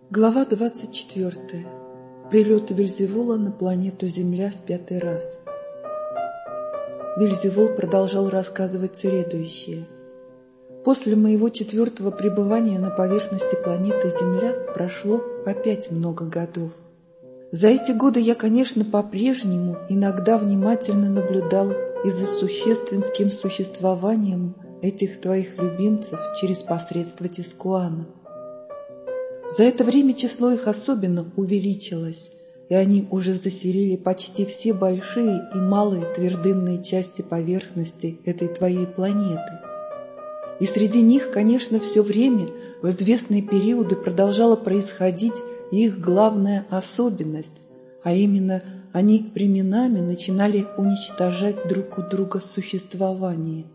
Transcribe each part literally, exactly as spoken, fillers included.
Глава двадцать четвёртая. Прилет Вельзевула на планету Земля в пятый раз. Вельзевул продолжал рассказывать следующее. После моего четвертого пребывания на поверхности планеты Земля прошло опять много годов. За эти годы я, конечно, по-прежнему иногда внимательно наблюдал и за существенским существованием этих твоих любимцев через посредство Тискуана. За это время число их особенно увеличилось, и они уже заселили почти все большие и малые твердынные части поверхности этой твоей планеты. И среди них, конечно, все время в известные периоды продолжала происходить их главная особенность, а именно они временами начинали уничтожать друг у друга существование.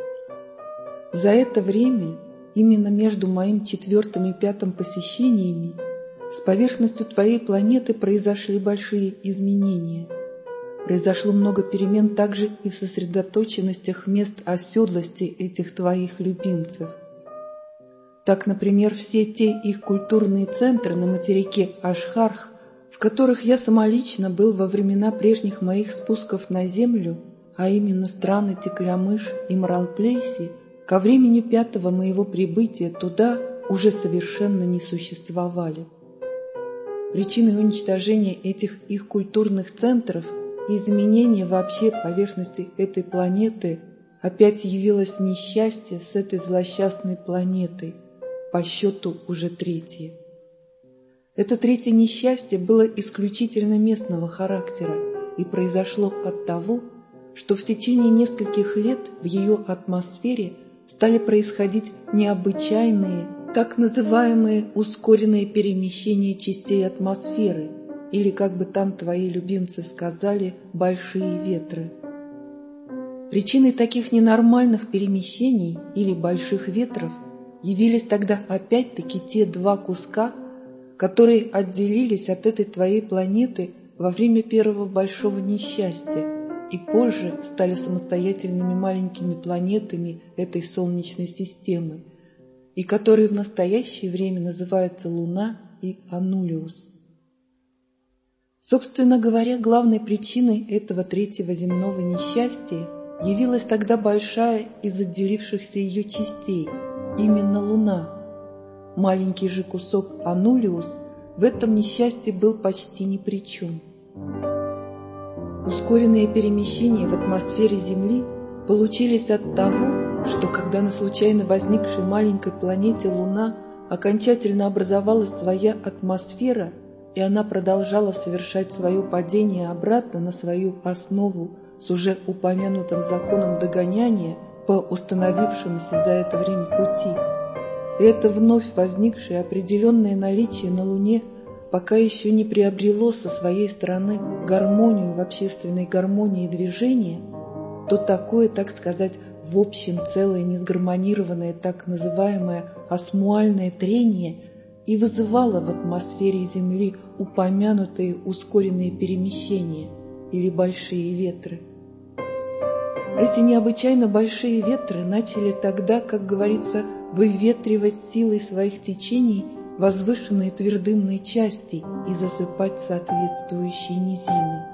За это время именно между моим четвертым и пятым посещениями с поверхностью твоей планеты произошли большие изменения. Произошло много перемен также и в сосредоточенностях мест оседлости этих твоих любимцев. Так, например, все те их культурные центры на материке Ашхарх, в которых я самолично был во времена прежних моих спусков на Землю, а именно страны Теклямыш и Мралплейси, ко времени пятого моего прибытия туда уже совершенно не существовали. Причиной уничтожения этих их культурных центров и изменения вообще поверхности этой планеты опять явилось несчастье с этой злосчастной планетой, по счету уже третье. Это третье несчастье было исключительно местного характера и произошло от того, что в течение нескольких лет в ее атмосфере стали происходить необычайные, так называемые ускоренные перемещения частей атмосферы, или, как бы там твои любимцы сказали, большие ветры. Причиной таких ненормальных перемещений или больших ветров явились тогда опять-таки те два куска, которые отделились от этой твоей планеты во время первого большого несчастья, и позже стали самостоятельными маленькими планетами этой Солнечной системы, и которые в настоящее время называются Луна и Аннулиус. Собственно говоря, главной причиной этого третьего земного несчастья явилась тогда большая из отделившихся ее частей, именно Луна. Маленький же кусок Аннулиус в этом несчастье был почти ни при чем. Ускоренные перемещения в атмосфере Земли получились от того, что когда на случайно возникшей маленькой планете Луна окончательно образовалась своя атмосфера, и она продолжала совершать свое падение обратно на свою основу с уже упомянутым законом догоняния по установившемуся за это время пути, и это вновь возникшее определенное наличие на Луне пока еще не приобрело со своей стороны гармонию в общественной гармонии движения, то такое, так сказать, в общем целое несгармонированное так называемое осмуальное трение и вызывало в атмосфере Земли упомянутые ускоренные перемещения или большие ветры. Эти необычайно большие ветры начали тогда, как говорится, выветривать силой своих течений возвышенные твердынные части и засыпать соответствующие низины.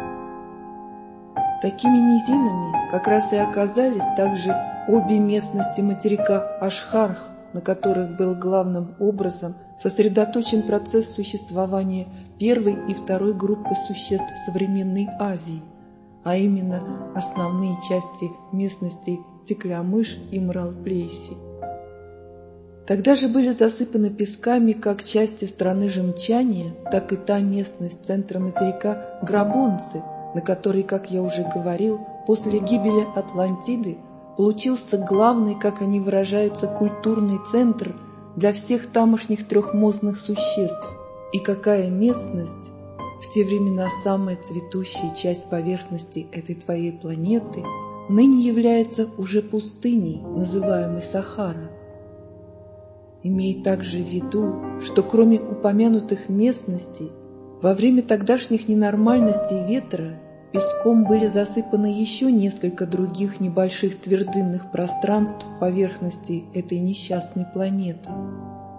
Такими низинами как раз и оказались также обе местности материка Ашхарх, на которых был главным образом сосредоточен процесс существования первой и второй группы существ современной Азии, а именно основные части местностей Теклямыш и Мралплейси. Тогда же были засыпаны песками как части страны Жемчания, так и та местность центра материка Грабонцы, на которой, как я уже говорил, после гибели Атлантиды получился главный, как они выражаются, культурный центр для всех тамошних трехмозных существ, и какая местность, в те времена самая цветущая часть поверхности этой твоей планеты, ныне является уже пустыней, называемой Сахара. Имей также в виду, что кроме упомянутых местностей, во время тогдашних ненормальностей ветра песком были засыпаны еще несколько других небольших твердынных пространств поверхности этой несчастной планеты.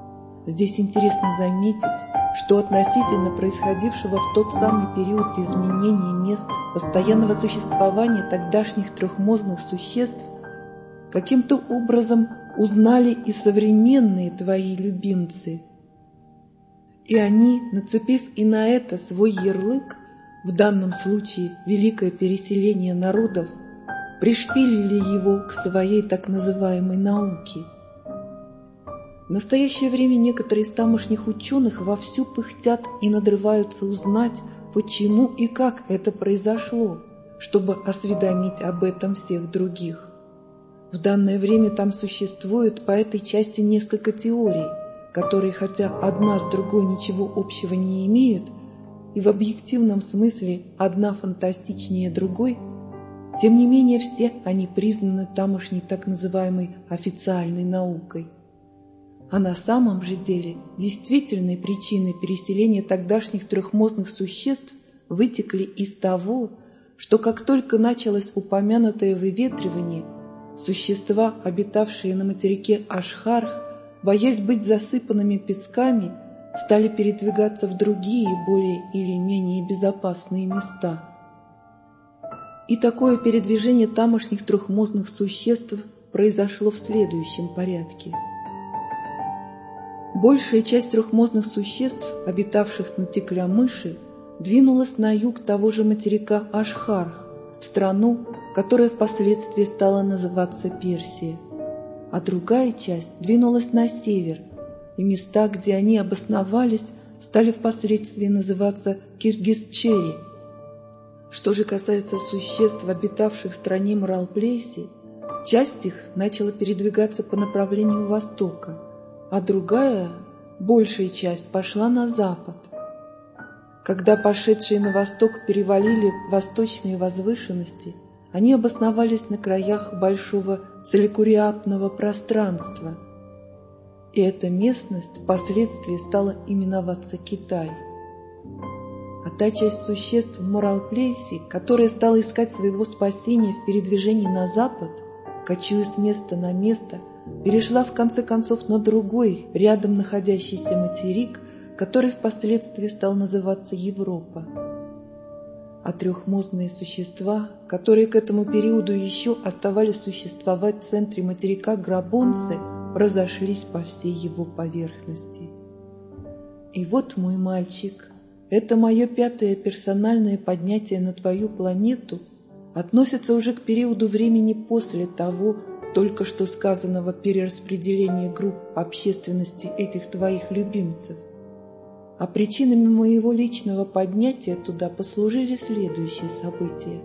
Здесь интересно заметить, что относительно происходившего в тот самый период изменений мест постоянного существования тогдашних трехмозных существ каким-то образом узнали и современные твои любимцы. И они, нацепив и на это свой ярлык, в данном случае великое переселение народов, пришпилили его к своей так называемой науке. В настоящее время некоторые из тамошних ученых вовсю пыхтят и надрываются узнать, почему и как это произошло, чтобы осведомить об этом всех других. В данное время там существует по этой части несколько теорий, которые, хотя одна с другой ничего общего не имеют, и в объективном смысле одна фантастичнее другой, тем не менее все они признаны тамошней так называемой официальной наукой. А на самом же деле действительной причиной переселения тогдашних трехмозных существ вытекли из того, что как только началось упомянутое выветривание, существа, обитавшие на материке Ашхарх, боясь быть засыпанными песками, стали передвигаться в другие, более или менее безопасные места. И такое передвижение тамошних трехмозных существ произошло в следующем порядке. Большая часть трехмозных существ, обитавших на Теклямыше, двинулась на юг того же материка Ашхарх, в страну, которая впоследствии стала называться Персия, а другая часть двинулась на север, и места, где они обосновались, стали впоследствии называться Киргизчери. Что же касается существ, обитавших в стране Маралплейси, часть их начала передвигаться по направлению востока, а другая, большая часть, пошла на запад. Когда пошедшие на восток перевалили восточные возвышенности, они обосновались на краях большого целикуриапного пространства, и эта местность впоследствии стала именоваться Китай. А та часть существ в Маралплейси, которая стала искать своего спасения в передвижении на запад, кочуя с места на место, перешла в конце концов на другой, рядом находящийся материк, который впоследствии стал называться Европа. А трехмозные существа, которые к этому периоду еще оставались существовать в центре материка Грабонцы, разошлись по всей его поверхности. И вот, мой мальчик, это мое пятое персональное поднятие на твою планету относится уже к периоду времени после того, только что сказанного перераспределения групп общественности этих твоих любимцев. А причинами моего личного поднятия туда послужили следующие события.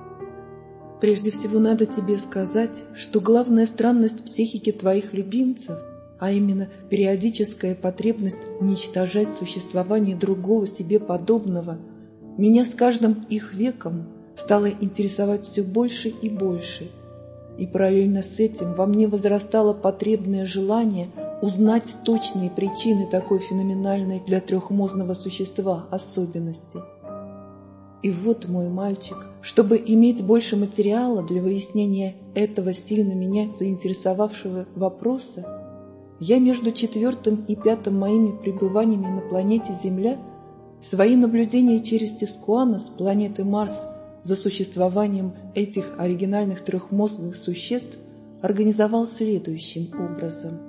Прежде всего надо тебе сказать, что главная странность психики твоих любимцев, а именно периодическая потребность уничтожать существование другого себе подобного, меня с каждым их веком стала интересовать все больше и больше. И параллельно с этим во мне возрастало потребное желание узнать точные причины такой феноменальной для трехмозного существа особенности. И вот, мой мальчик, чтобы иметь больше материала для выяснения этого сильно меня заинтересовавшего вопроса, я между четвертым и пятым моими пребываниями на планете Земля свои наблюдения через Тискуана с планеты Марс за существованием этих оригинальных трехмозных существ организовал следующим образом.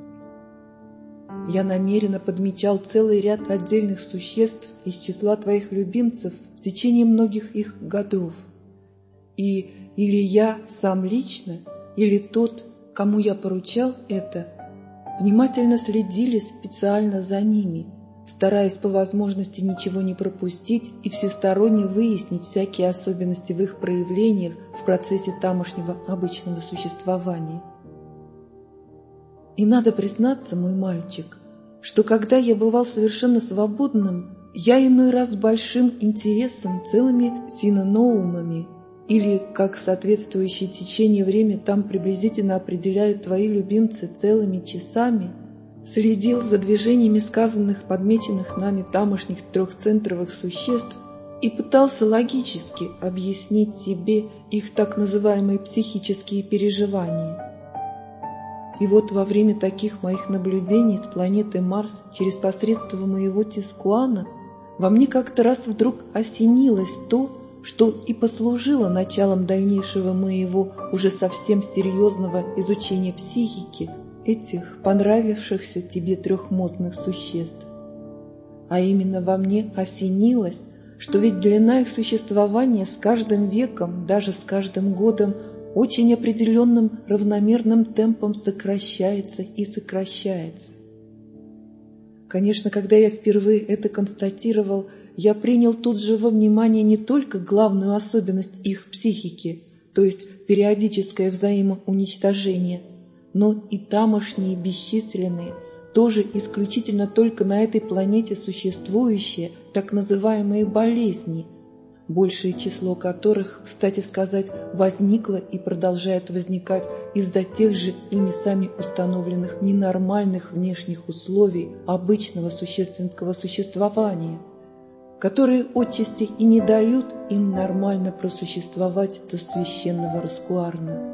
Я намеренно подмечал целый ряд отдельных существ из числа твоих любимцев в течение многих их годов. И или я сам лично, или тот, кому я поручал это, внимательно следили специально за ними, стараясь по возможности ничего не пропустить и всесторонне выяснить всякие особенности в их проявлениях в процессе тамошнего обычного существования. И надо признаться, мой мальчик, что когда я бывал совершенно свободным, я иной раз с большим интересом целыми синоноумами, или, как соответствующее течение время там приблизительно определяют твои любимцы, целыми часами, следил за движениями сказанных, подмеченных нами тамошних трехцентровых существ и пытался логически объяснить себе их так называемые психические переживания. И вот во время таких моих наблюдений с планеты Марс через посредство моего Тискуана во мне как-то раз вдруг осенилось то, что и послужило началом дальнейшего моего уже совсем серьезного изучения психики этих понравившихся тебе трехмозных существ. А именно во мне осенилось, что ведь длина их существования с каждым веком, даже с каждым годом, очень определенным равномерным темпом сокращается и сокращается. Конечно, когда я впервые это констатировал, я принял тут же во внимание не только главную особенность их психики, то есть периодическое взаимоуничтожение, но и тамошние бесчисленные, тоже исключительно только на этой планете существующие так называемые болезни, большее число которых, кстати сказать, возникло и продолжает возникать из-за тех же ими сами установленных ненормальных внешних условий обычного существенского существования, которые отчасти и не дают им нормально просуществовать до священного Роскуарна.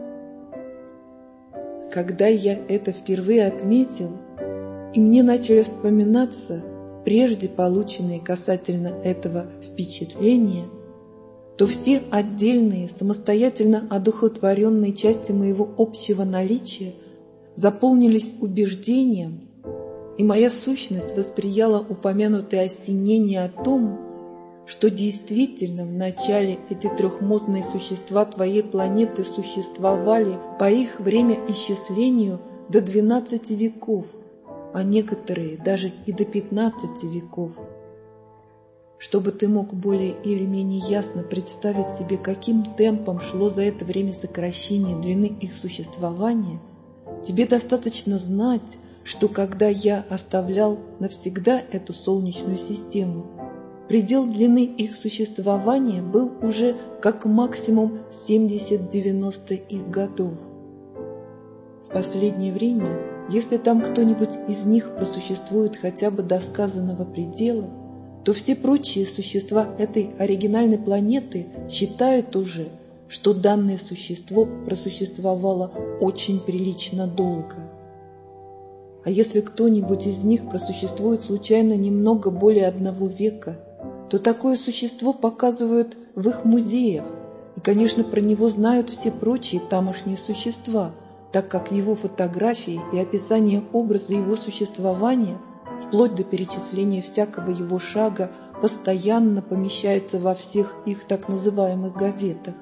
Когда я это впервые отметил, и мне начали вспоминаться прежде полученные касательно этого впечатления, то все отдельные, самостоятельно одухотворенные части моего общего наличия заполнились убеждением, и моя сущность восприяла упомянутое осенение о том, что действительно в начале эти трехмозные существа твоей планеты существовали по их времяисчислению до двенадцати веков, а некоторые даже и до пятнадцати веков. Чтобы ты мог более или менее ясно представить себе, каким темпом шло за это время сокращение длины их существования, тебе достаточно знать, что когда я оставлял навсегда эту Солнечную систему, предел длины их существования был уже как максимум семьдесят-девяносто их годов. В последнее время, если там кто-нибудь из них просуществует хотя бы до сказанного предела, то все прочие существа этой оригинальной планеты считают уже, что данное существо просуществовало очень прилично долго. А если кто-нибудь из них просуществует случайно немного более одного века, то такое существо показывают в их музеях, и, конечно, про него знают все прочие тамошние существа, так как его фотографии и описание образа его существования вплоть до перечисления всякого его шага, постоянно помещается во всех их так называемых газетах.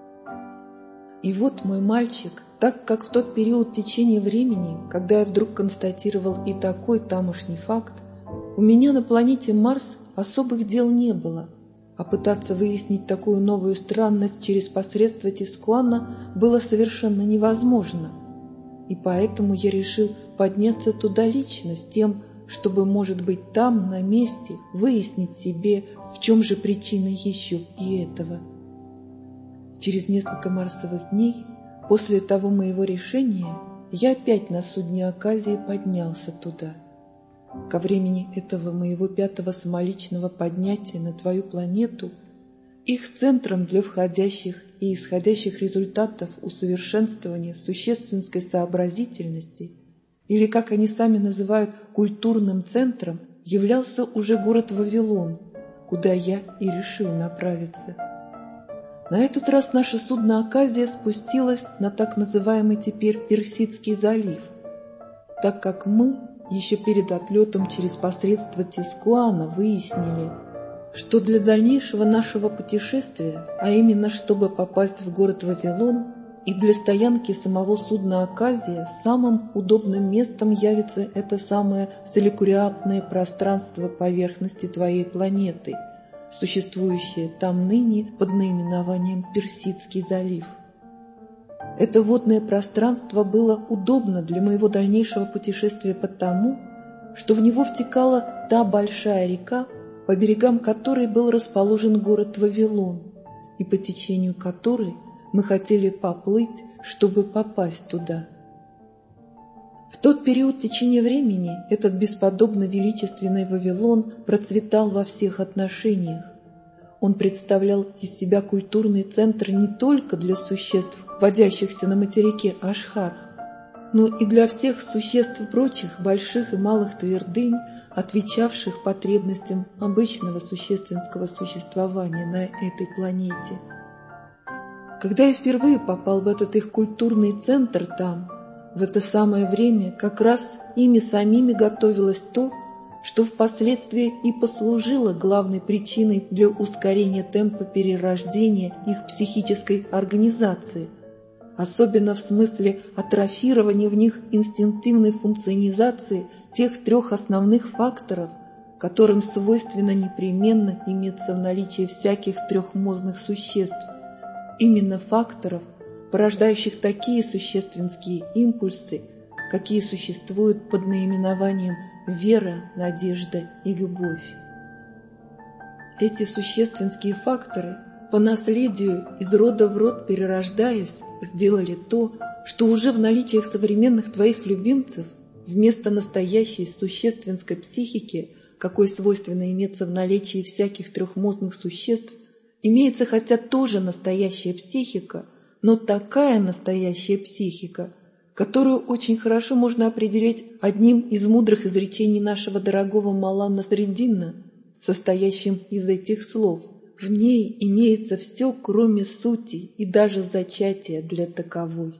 И вот мой мальчик, так как в тот период течения времени, когда я вдруг констатировал и такой тамошний факт, у меня на планете Марс особых дел не было, а пытаться выяснить такую новую странность через посредство Тискуана было совершенно невозможно. И поэтому я решил подняться туда лично с тем, чтобы, может быть, там, на месте, выяснить себе, в чем же причина еще и этого. Через несколько марсовых дней, после того моего решения, я опять на судне Оказии поднялся туда. Ко времени этого моего пятого самоличного поднятия на твою планету их центром для входящих и исходящих результатов усовершенствования существенской сообразительности, или, как они сами называют, культурным центром, являлся уже город Вавилон, куда я и решил направиться. На этот раз наше судно Оказия спустилось на так называемый теперь Персидский залив, так как мы еще перед отлетом через посредство Тискуана выяснили, что для дальнейшего нашего путешествия, а именно чтобы попасть в город Вавилон, и для стоянки самого судна Оказия самым удобным местом явится это самое соликуриатное пространство поверхности твоей планеты, существующее там ныне под наименованием Персидский залив. Это водное пространство было удобно для моего дальнейшего путешествия потому, что в него втекала та большая река, по берегам которой был расположен город Вавилон, и по течению которой мы хотели поплыть, чтобы попасть туда. В тот период течения времени этот бесподобно величественный Вавилон процветал во всех отношениях. Он представлял из себя культурный центр не только для существ, водящихся на материке Ашхар, но и для всех существ прочих больших и малых твердынь, отвечавших потребностям обычного существенского существования на этой планете. Когда я впервые попал в этот их культурный центр там, в это самое время как раз ими самими готовилось то, что впоследствии и послужило главной причиной для ускорения темпа перерождения их психической организации, особенно в смысле атрофирования в них инстинктивной функционизации тех трех основных факторов, которым свойственно непременно иметься в наличии всяких трехмозных существ, именно факторов, порождающих такие существенские импульсы, какие существуют под наименованием вера, надежда и любовь. Эти существенские факторы, по наследию из рода в род перерождаясь, сделали то, что уже в наличиях современных твоих любимцев вместо настоящей существенской психики, какой свойственно иметься в наличии всяких трехмозных существ, имеется хотя тоже настоящая психика, но такая настоящая психика, которую очень хорошо можно определить одним из мудрых изречений нашего дорогого Молла Насреддина, состоящим из этих слов: «В ней имеется все, кроме сути и даже зачатия для таковой».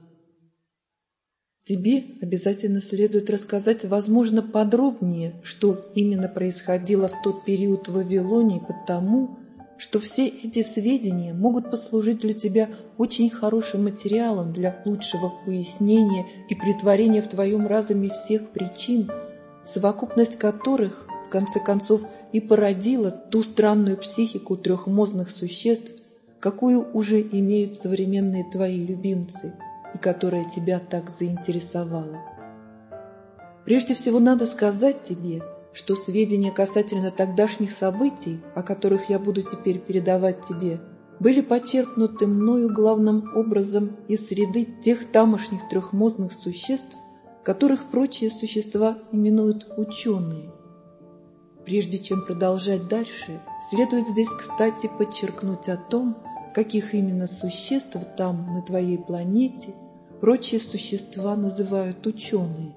Тебе обязательно следует рассказать, возможно, подробнее, что именно происходило в тот период в Вавилоне, потому что все эти сведения могут послужить для тебя очень хорошим материалом для лучшего уяснения и претворения в твоем разуме всех причин, совокупность которых, в конце концов, и породила ту странную психику трехмозных существ, какую уже имеют современные твои любимцы и которая тебя так заинтересовала. Прежде всего надо сказать тебе, что сведения касательно тогдашних событий, о которых я буду теперь передавать тебе, были почерпнуты мною главным образом из среды тех тамошних трехмозных существ, которых прочие существа именуют ученые. Прежде чем продолжать дальше, следует здесь, кстати, подчеркнуть о том, каких именно существ там, на твоей планете, прочие существа называют ученые.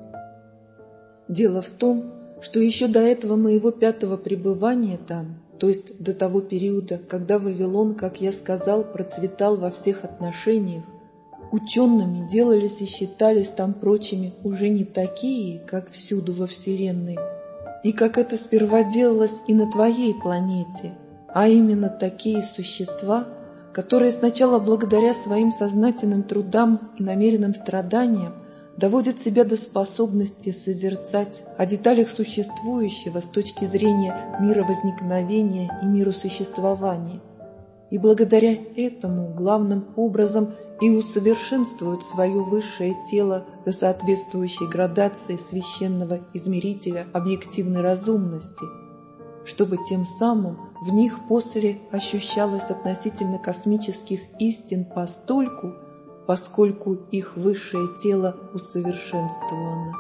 Дело в том, что еще до этого моего пятого пребывания там, то есть до того периода, когда Вавилон, как я сказал, процветал во всех отношениях, учеными делались и считались там прочими уже не такие, как всюду во Вселенной, и как это сперва делалось и на твоей планете, а именно такие существа, которые сначала благодаря своим сознательным трудам и намеренным страданиям доводят себя до способности созерцать о деталях существующего с точки зрения мира возникновения и мира существования, и благодаря этому главным образом и усовершенствуют свое высшее тело до соответствующей градации священного измерителя объективной разумности, чтобы тем самым в них после ощущалось относительно космических истин постольку, поскольку их высшее тело усовершенствовано.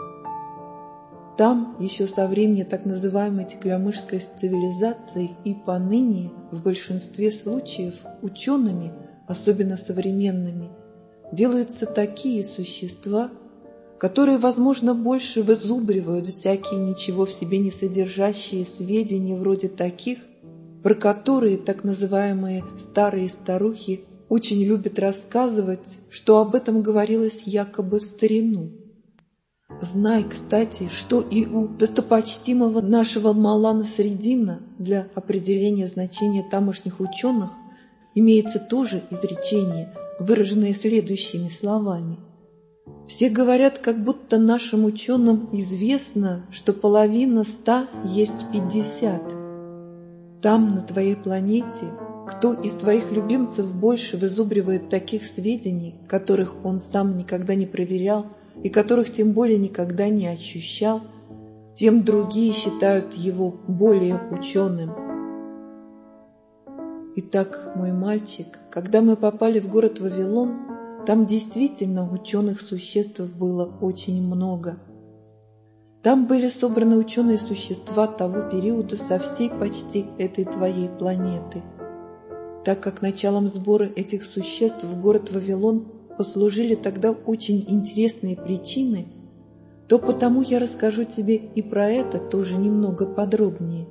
Там еще со времени так называемой теклямышской цивилизации и поныне в большинстве случаев учеными, особенно современными, делаются такие существа, которые, возможно, больше вызубривают всякие ничего в себе не содержащие сведения вроде таких, про которые так называемые старые старухи очень любят рассказывать, что об этом говорилось якобы в старину. Знай, кстати, что и у достопочтимого нашего Молла Насреддина для определения значения тамошних ученых имеется тоже изречение, выраженное следующими словами: «Все говорят, как будто нашим ученым известно, что половина ста есть пятьдесят. Там, на твоей планете, кто из твоих любимцев больше вызубривает таких сведений, которых он сам никогда не проверял и которых тем более никогда не ощущал, тем другие считают его более ученым». Итак, мой мальчик, когда мы попали в город Вавилон, там действительно ученых существ было очень много. Там были собраны ученые существа того периода со всей почти этой твоей планеты. Так как началом сбора этих существ в город Вавилон послужили тогда очень интересные причины, то потому я расскажу тебе и про это тоже немного подробнее.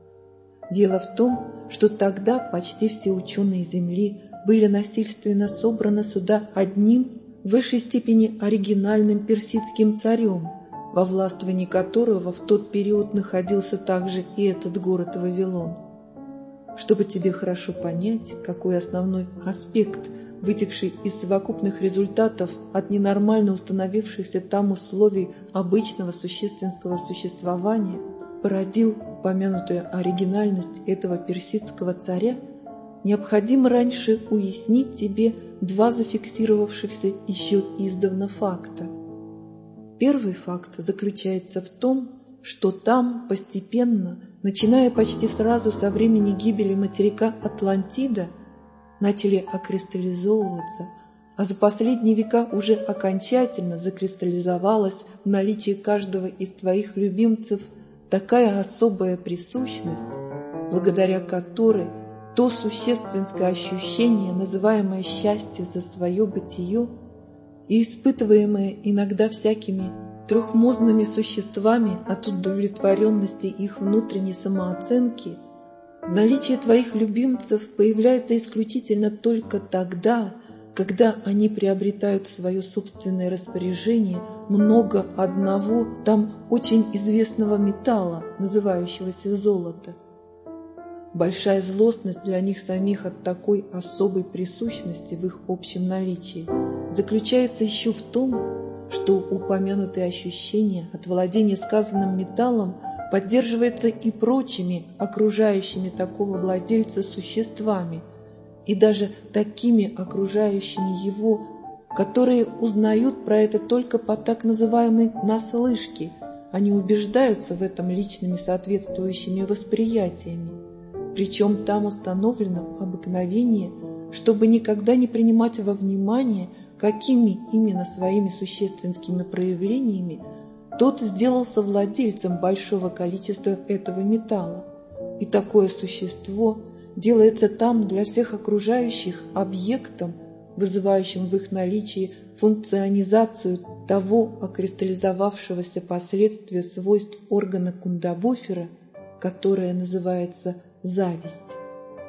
Дело в том, что тогда почти все ученые Земли были насильственно собраны сюда одним, в высшей степени оригинальным персидским царем, во властвовании которого в тот период находился также и этот город Вавилон. Чтобы тебе хорошо понять, какой основной аспект, вытекший из совокупных результатов от ненормально установившихся там условий обычного существенского существования, породил упомянутую оригинальность этого персидского царя, необходимо раньше уяснить тебе два зафиксировавшихся еще издавна факта. Первый факт заключается в том, что там постепенно, начиная почти сразу со времени гибели материка Атлантида, начали окристаллизовываться, а за последние века уже окончательно закристаллизовалась в наличии каждого из твоих любимцев такая особая присущность, благодаря которой то существенное ощущение, называемое счастье за свое бытие, и испытываемое иногда всякими трехмозными существами от удовлетворенности их внутренней самооценки, в наличии твоих любимцев появляется исключительно только тогда, когда они приобретают в свое собственное распоряжение много одного там очень известного металла, называющегося золото. Большая злостность для них самих от такой особой присущности в их общем наличии заключается еще в том, что упомянутые ощущения от владения сказанным металлом поддерживается и прочими окружающими такого владельца существами, и даже такими окружающими его, которые узнают про это только по так называемой наслышке, они убеждаются в этом личными соответствующими восприятиями. Причем там установлено обыкновение, чтобы никогда не принимать во внимание, какими именно своими существенными проявлениями тот сделался владельцем большого количества этого металла. И такое существо делается там для всех окружающих объектом, вызывающим в их наличии функционизацию того окристаллизовавшегося последствия свойств органа Кундабофера, которое называется зависть.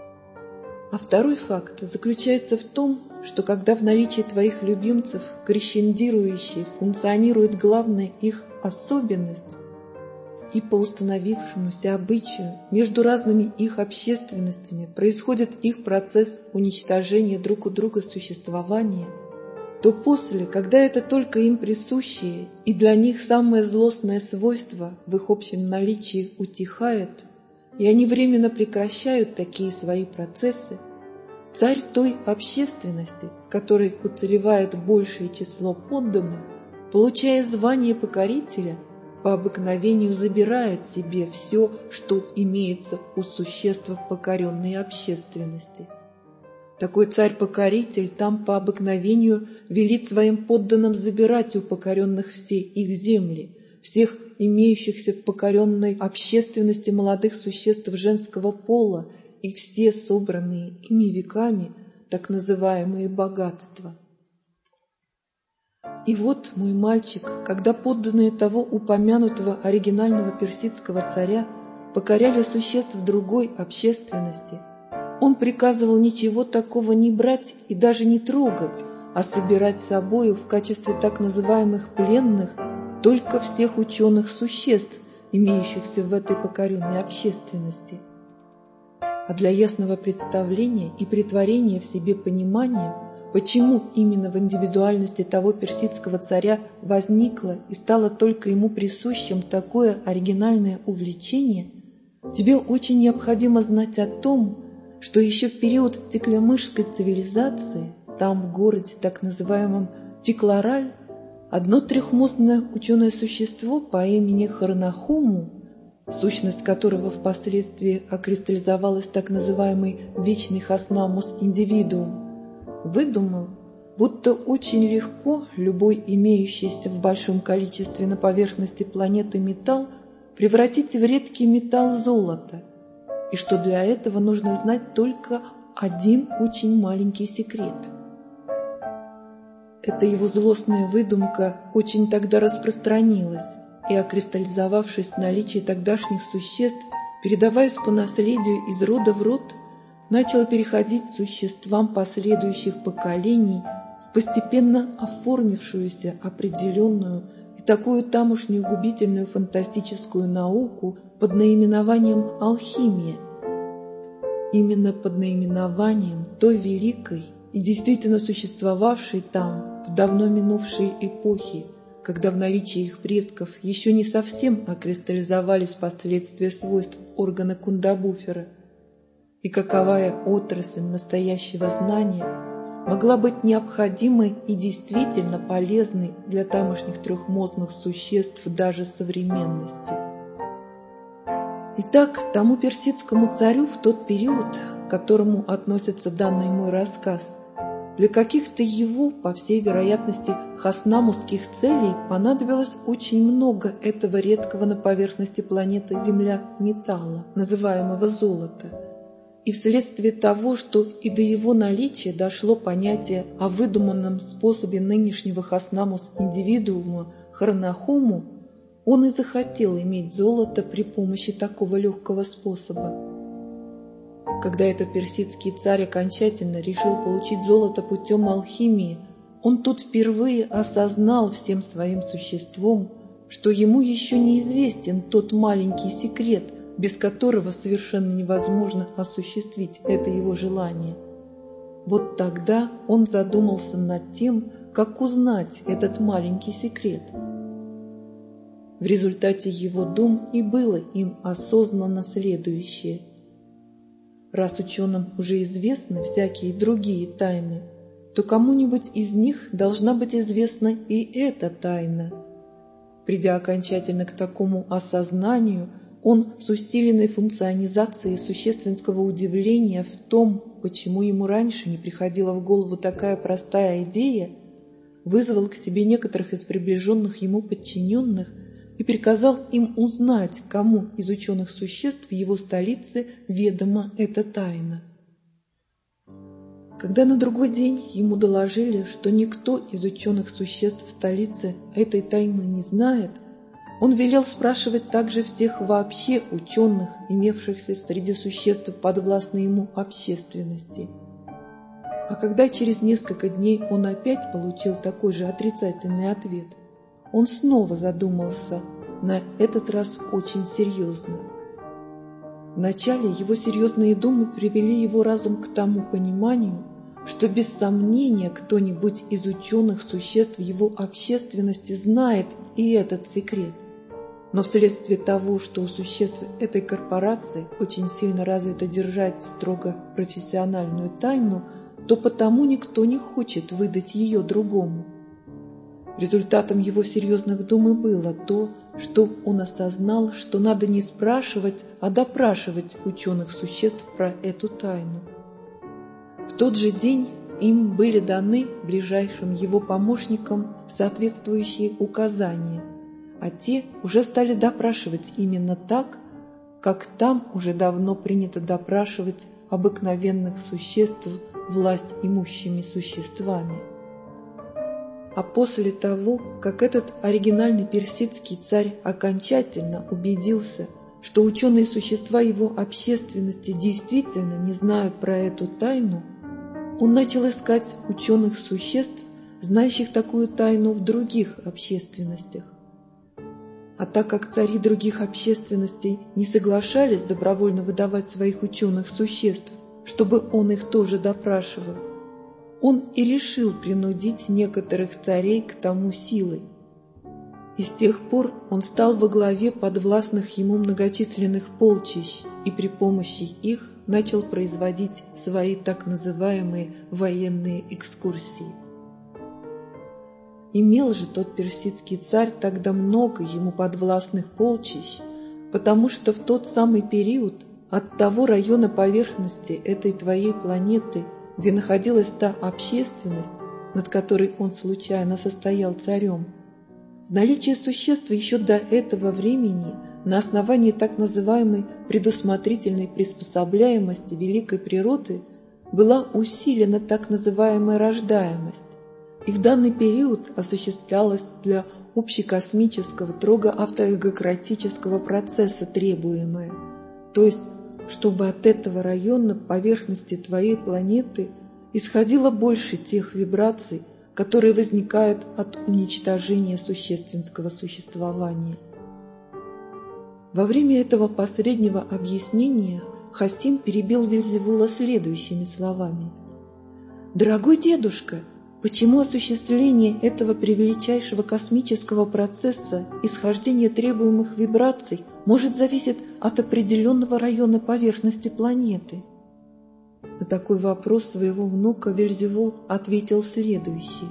А второй факт заключается в том, что когда в наличии твоих любимцев крещендирующей функционирует главная их особенность, и по установившемуся обычаю между разными их общественностями происходит их процесс уничтожения друг у друга существования, то после, когда это только им присущее и для них самое злостное свойство в их общем наличии утихает, и они временно прекращают такие свои процессы, царь той общественности, в которой уцелевает большее число подданных, получая звание покорителя, по обыкновению забирает себе все, что имеется у существ покоренной общественности. Такой царь-покоритель там по обыкновению велит своим подданным забирать у покоренных все их земли, всех имеющихся в покоренной общественности молодых существ женского пола и все собранные ими веками так называемые богатства. И вот, мой мальчик, когда подданные того упомянутого оригинального персидского царя покоряли существ другой общественности, он приказывал ничего такого не брать и даже не трогать, а собирать с собою в качестве так называемых пленных только всех ученых существ, имеющихся в этой покоренной общественности. А для ясного представления и претворения в себе понимания, почему именно в индивидуальности того персидского царя возникло и стало только ему присущим такое оригинальное увлечение, тебе очень необходимо знать о том, что еще в период теклемышской цивилизации, там в городе так называемом Теклараль, одно трехмозное ученое существо по имени Харнахуму, сущность которого впоследствии окристаллизовалась так называемый вечный хаснамус индивидуум, выдумал, будто очень легко любой имеющийся в большом количестве на поверхности планеты металл превратить в редкий металл золото, и что для этого нужно знать только один очень маленький секрет. эта его злостная выдумка очень тогда распространилась и, окристаллизовавшись в наличии тогдашних существ, передаваясь по наследию из рода в род, начала переходить существам последующих поколений в постепенно оформившуюся определенную и такую тамошнюю губительную фантастическую науку под наименованием алхимия. Именно под наименованием той великой и действительно существовавшей там в давно минувшие эпохи, когда в наличии их предков еще не совсем окристаллизовались последствия свойств органа Кундабуфера, и каковая отрасль настоящего знания могла быть необходимой и действительно полезной для тамошних трехмозных существ даже современности. Итак, тому персидскому царю в тот период, к которому относится данный мой рассказ, для каких-то его, по всей вероятности, хаснамусских целей понадобилось очень много этого редкого на поверхности планеты Земля металла, называемого золото. И вследствие того, что и до его наличия дошло понятие о выдуманном способе нынешнего хаснамус индивидуума Харнахуму, он и захотел иметь золото при помощи такого легкого способа. Когда этот персидский царь окончательно решил получить золото путем алхимии, он тут впервые осознал всем своим существом, что ему еще неизвестен тот маленький секрет, без которого совершенно невозможно осуществить это его желание. Вот тогда он задумался над тем, как узнать этот маленький секрет. В результате его дум и было им осознано следующее. Раз ученым уже известны всякие другие тайны, то кому-нибудь из них должна быть известна и эта тайна. Придя окончательно к такому осознанию, он с усиленной функционизацией существенского удивления в том, почему ему раньше не приходила в голову такая простая идея, вызвал к себе некоторых из приближенных ему подчиненных и приказал им узнать, кому из ученых существ в его столице ведома эта тайна. Когда на другой день ему доложили, что никто из ученых существ в столице этой тайны не знает, он велел спрашивать также всех вообще ученых, имевшихся среди существ подвластной ему общественности. А когда через несколько дней он опять получил такой же отрицательный ответ, он снова задумался, на этот раз очень серьезно. Вначале его серьезные думы привели его разом к тому пониманию, что без сомнения кто-нибудь из ученых существ его общественности знает и этот секрет. Но вследствие того, что у существ этой корпорации очень сильно развито держать строго профессиональную тайну, то потому никто не хочет выдать ее другому. Результатом его серьезных дум и было то, что он осознал, что надо не спрашивать, а допрашивать ученых существ про эту тайну. В тот же день им были даны ближайшим его помощникам соответствующие указания, а те уже стали допрашивать именно так, как там уже давно принято допрашивать обыкновенных существ власть имущими существами. А после того, как этот оригинальный персидский царь окончательно убедился, что ученые существа его общественности действительно не знают про эту тайну, он начал искать ученых существ, знающих такую тайну в других общественностях. А так как цари других общественностей не соглашались добровольно выдавать своих ученых существ, чтобы он их тоже допрашивал, он и решил принудить некоторых царей к тому силой. И с тех пор он стал во главе подвластных ему многочисленных полчищ и при помощи их начал производить свои так называемые военные экскурсии. Имел же тот персидский царь тогда много ему подвластных полчищ, потому что в тот самый период от того района поверхности этой твоей планеты, где находилась та общественность, над которой он случайно состоял царем, наличие существ еще до этого времени на основании так называемой предусмотрительной приспособляемости великой природы была усилена так называемая рождаемость, и в данный период осуществлялось для общекосмического, строго автоэгократического процесса требуемое, то есть чтобы от этого района поверхности твоей планеты исходило больше тех вибраций, которые возникают от уничтожения существенского существования. Во время этого последнего объяснения Хасин перебил Вельзевула следующими словами. «Дорогой дедушка, почему осуществление этого превеличайшего космического процесса исхождения требуемых вибраций может зависеть от определенного района поверхности планеты?» На такой вопрос своего внука Вельзевул ответил следующее.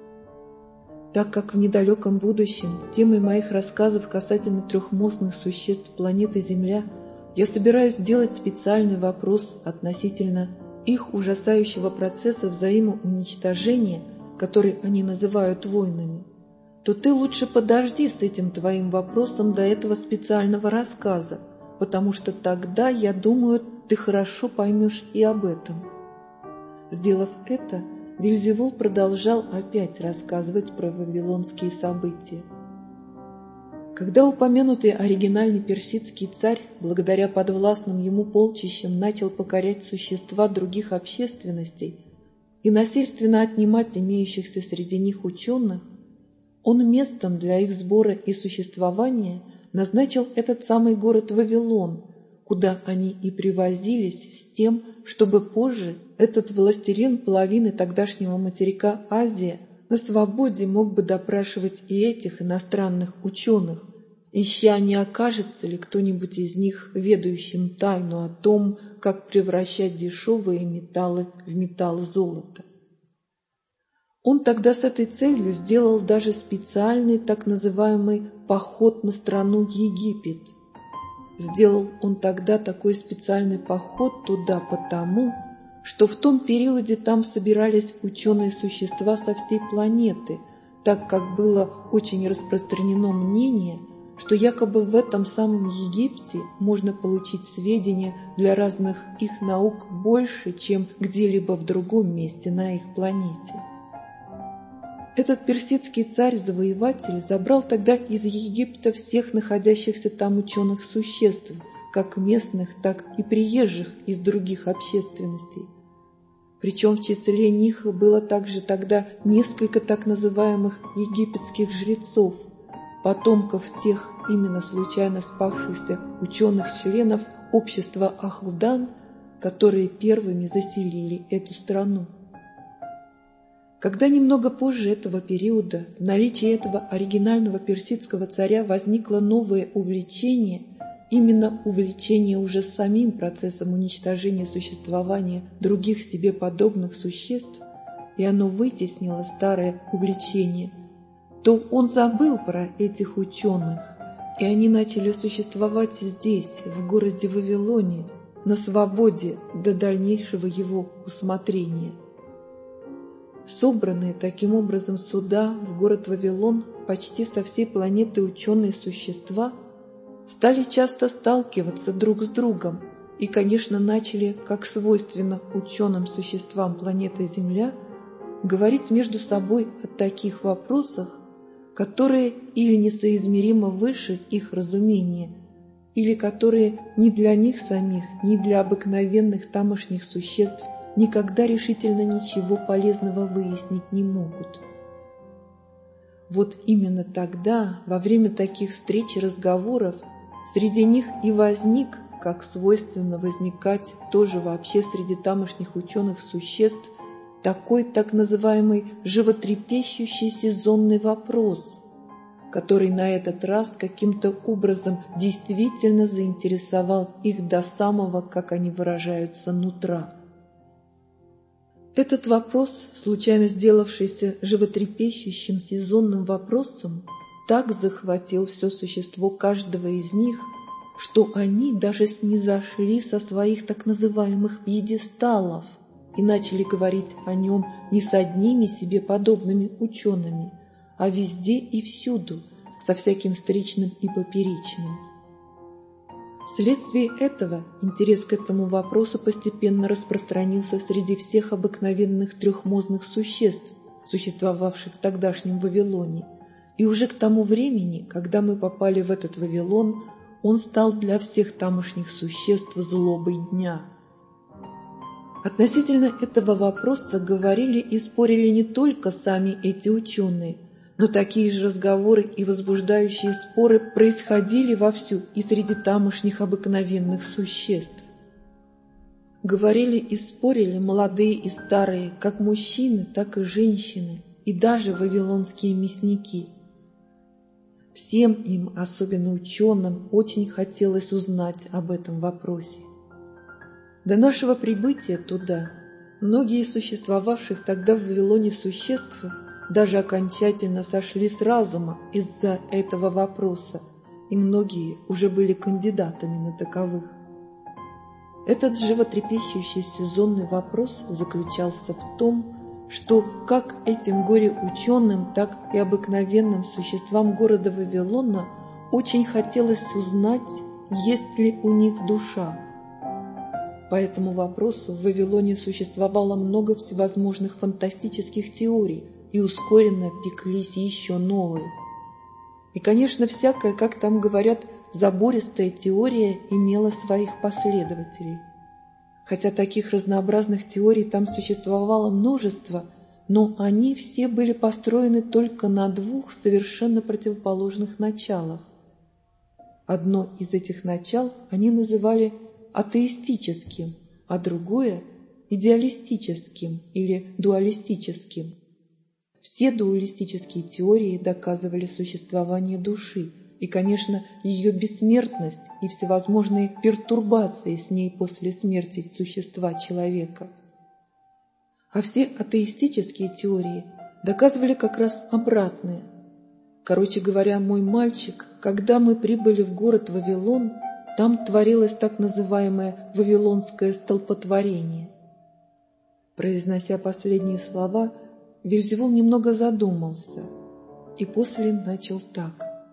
Так как в недалеком будущем темой моих рассказов касательно трехмозных существ планеты Земля я собираюсь сделать специальный вопрос относительно их ужасающего процесса взаимоуничтожения, который они называют войнами, то ты лучше подожди с этим твоим вопросом до этого специального рассказа, потому что тогда, я думаю, ты хорошо поймешь и об этом. Сделав это, Вельзевул продолжал опять рассказывать про вавилонские события. Когда упомянутый оригинальный персидский царь, благодаря подвластным ему полчищам, начал покорять существа других общественностей и насильственно отнимать имеющихся среди них ученых, он местом для их сбора и существования назначил этот самый город Вавилон, куда они и привозились с тем, чтобы позже этот властелин половины тогдашнего материка Азия на свободе мог бы допрашивать и этих иностранных ученых, ища, не окажется ли кто-нибудь из них ведающим тайну о том, как превращать дешевые металлы в металл золота. Он тогда с этой целью сделал даже специальный так называемый поход на страну Египет. Сделал он тогда такой специальный поход туда потому, что в том периоде там собирались ученые существа со всей планеты, так как было очень распространено мнение, что якобы в этом самом Египте можно получить сведения для разных их наук больше, чем где-либо в другом месте на их планете. Этот персидский царь-завоеватель забрал тогда из Египта всех находящихся там ученых существ, как местных, так и приезжих из других общественностей. Причем в числе них было также тогда несколько так называемых египетских жрецов, потомков тех именно случайно спавшихся ученых-членов общества Ахлдан, которые первыми заселили эту страну. Когда немного позже этого периода в наличии этого оригинального персидского царя возникло новое увлечение, именно увлечение уже самим процессом уничтожения существования других себе подобных существ, и оно вытеснило старое увлечение, то он забыл про этих ученых, и они начали существовать здесь, в городе Вавилоне, на свободе до дальнейшего его усмотрения. Собранные таким образом сюда, в город Вавилон, почти со всей планеты ученые существа стали часто сталкиваться друг с другом и, конечно, начали, как свойственно ученым существам планеты Земля, говорить между собой о таких вопросах, которые или несоизмеримо выше их разумения, или которые ни для них самих, ни для обыкновенных тамошних существ никогда решительно ничего полезного выяснить не могут. Вот именно тогда, во время таких встреч и разговоров, среди них и возник, как свойственно возникать тоже вообще среди тамошних ученых существ, такой так называемый животрепещущий сезонный вопрос, который на этот раз каким-то образом действительно заинтересовал их до самого, как они выражаются, нутра. Этот вопрос, случайно сделавшийся животрепещущим сезонным вопросом, так захватил все существо каждого из них, что они даже снизошли со своих так называемых пьедесталов и начали говорить о нем не с одними себе подобными учеными, а везде и всюду, со всяким встречным и поперечным. Вследствие этого интерес к этому вопросу постепенно распространился среди всех обыкновенных трехмозных существ, существовавших в тогдашнем Вавилоне, и уже к тому времени, когда мы попали в этот Вавилон, он стал для всех тамошних существ злобой дня. Относительно этого вопроса говорили и спорили не только сами эти ученые, но такие же разговоры и возбуждающие споры происходили вовсю и среди тамошних обыкновенных существ. Говорили и спорили молодые и старые, как мужчины, так и женщины, и даже вавилонские мясники. Всем им, особенно ученым, очень хотелось узнать об этом вопросе. До нашего прибытия туда многие из существовавших тогда в Вавилоне существ даже окончательно сошли с разума из-за этого вопроса, и многие уже были кандидатами на таковых. Этот животрепещущий сезонный вопрос заключался в том, что как этим горе-ученым, так и обыкновенным существам города Вавилона очень хотелось узнать, есть ли у них душа. По этому вопросу в Вавилоне существовало много всевозможных фантастических теорий, и ускоренно пеклись еще новые. И, конечно, всякая, как там говорят, забористая теория имела своих последователей. Хотя таких разнообразных теорий там существовало множество, но они все были построены только на двух совершенно противоположных началах. Одно из этих начал они называли атеистическим, а другое – идеалистическим или дуалистическим. Все дуалистические теории доказывали существование души и, конечно, ее бессмертность и всевозможные пертурбации с ней после смерти существа человека. А все атеистические теории доказывали как раз обратное. Короче говоря, мой мальчик, когда мы прибыли в город Вавилон, там творилось так называемое вавилонское столпотворение. Произнося последние слова, Вельзевул немного задумался и после начал так.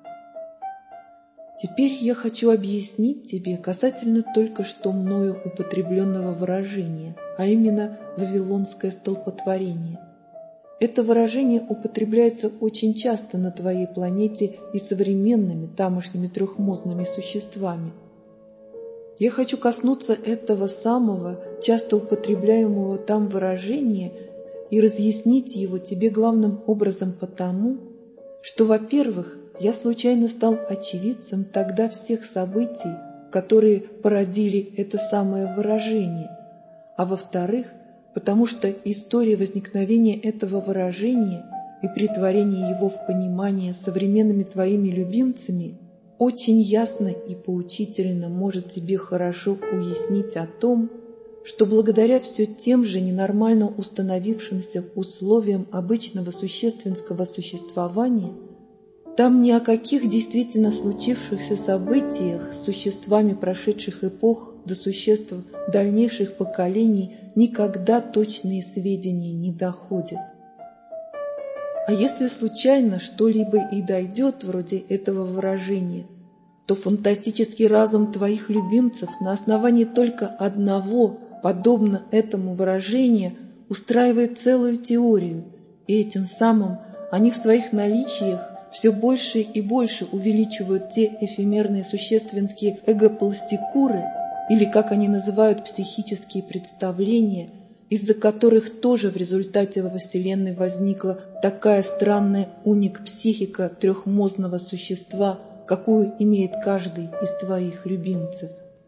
«Теперь я хочу объяснить тебе касательно только что мною употребленного выражения, а именно вавилонское столпотворение. Это выражение употребляется очень часто на твоей планете и современными тамошними трехмозными существами. Я хочу коснуться этого самого часто употребляемого там выражения и разъяснить его тебе главным образом потому, что, во-первых, я случайно стал очевидцем тогда всех событий, которые породили это самое выражение, а во-вторых, потому что история возникновения этого выражения и претворения его в понимание современными твоими любимцами очень ясно и поучительно может тебе хорошо уяснить о том, что благодаря все тем же ненормально установившимся условиям обычного существенского существования, там ни о каких действительно случившихся событиях с существами прошедших эпох до существ дальнейших поколений никогда точные сведения не доходят. А если случайно что-либо и дойдет вроде этого выражения, то фантастический разум твоих любимцев на основании только одного, подобно этому выражению, устраивает целую теорию, и этим самым они в своих наличиях все больше и больше увеличивают те эфемерные существенские эгопластикуры, или, как они называют, психические представления, из-за которых тоже в результате во Вселенной возникла такая странная уник-психика трехмозного существа, какую имеет каждый из твоих любимцев.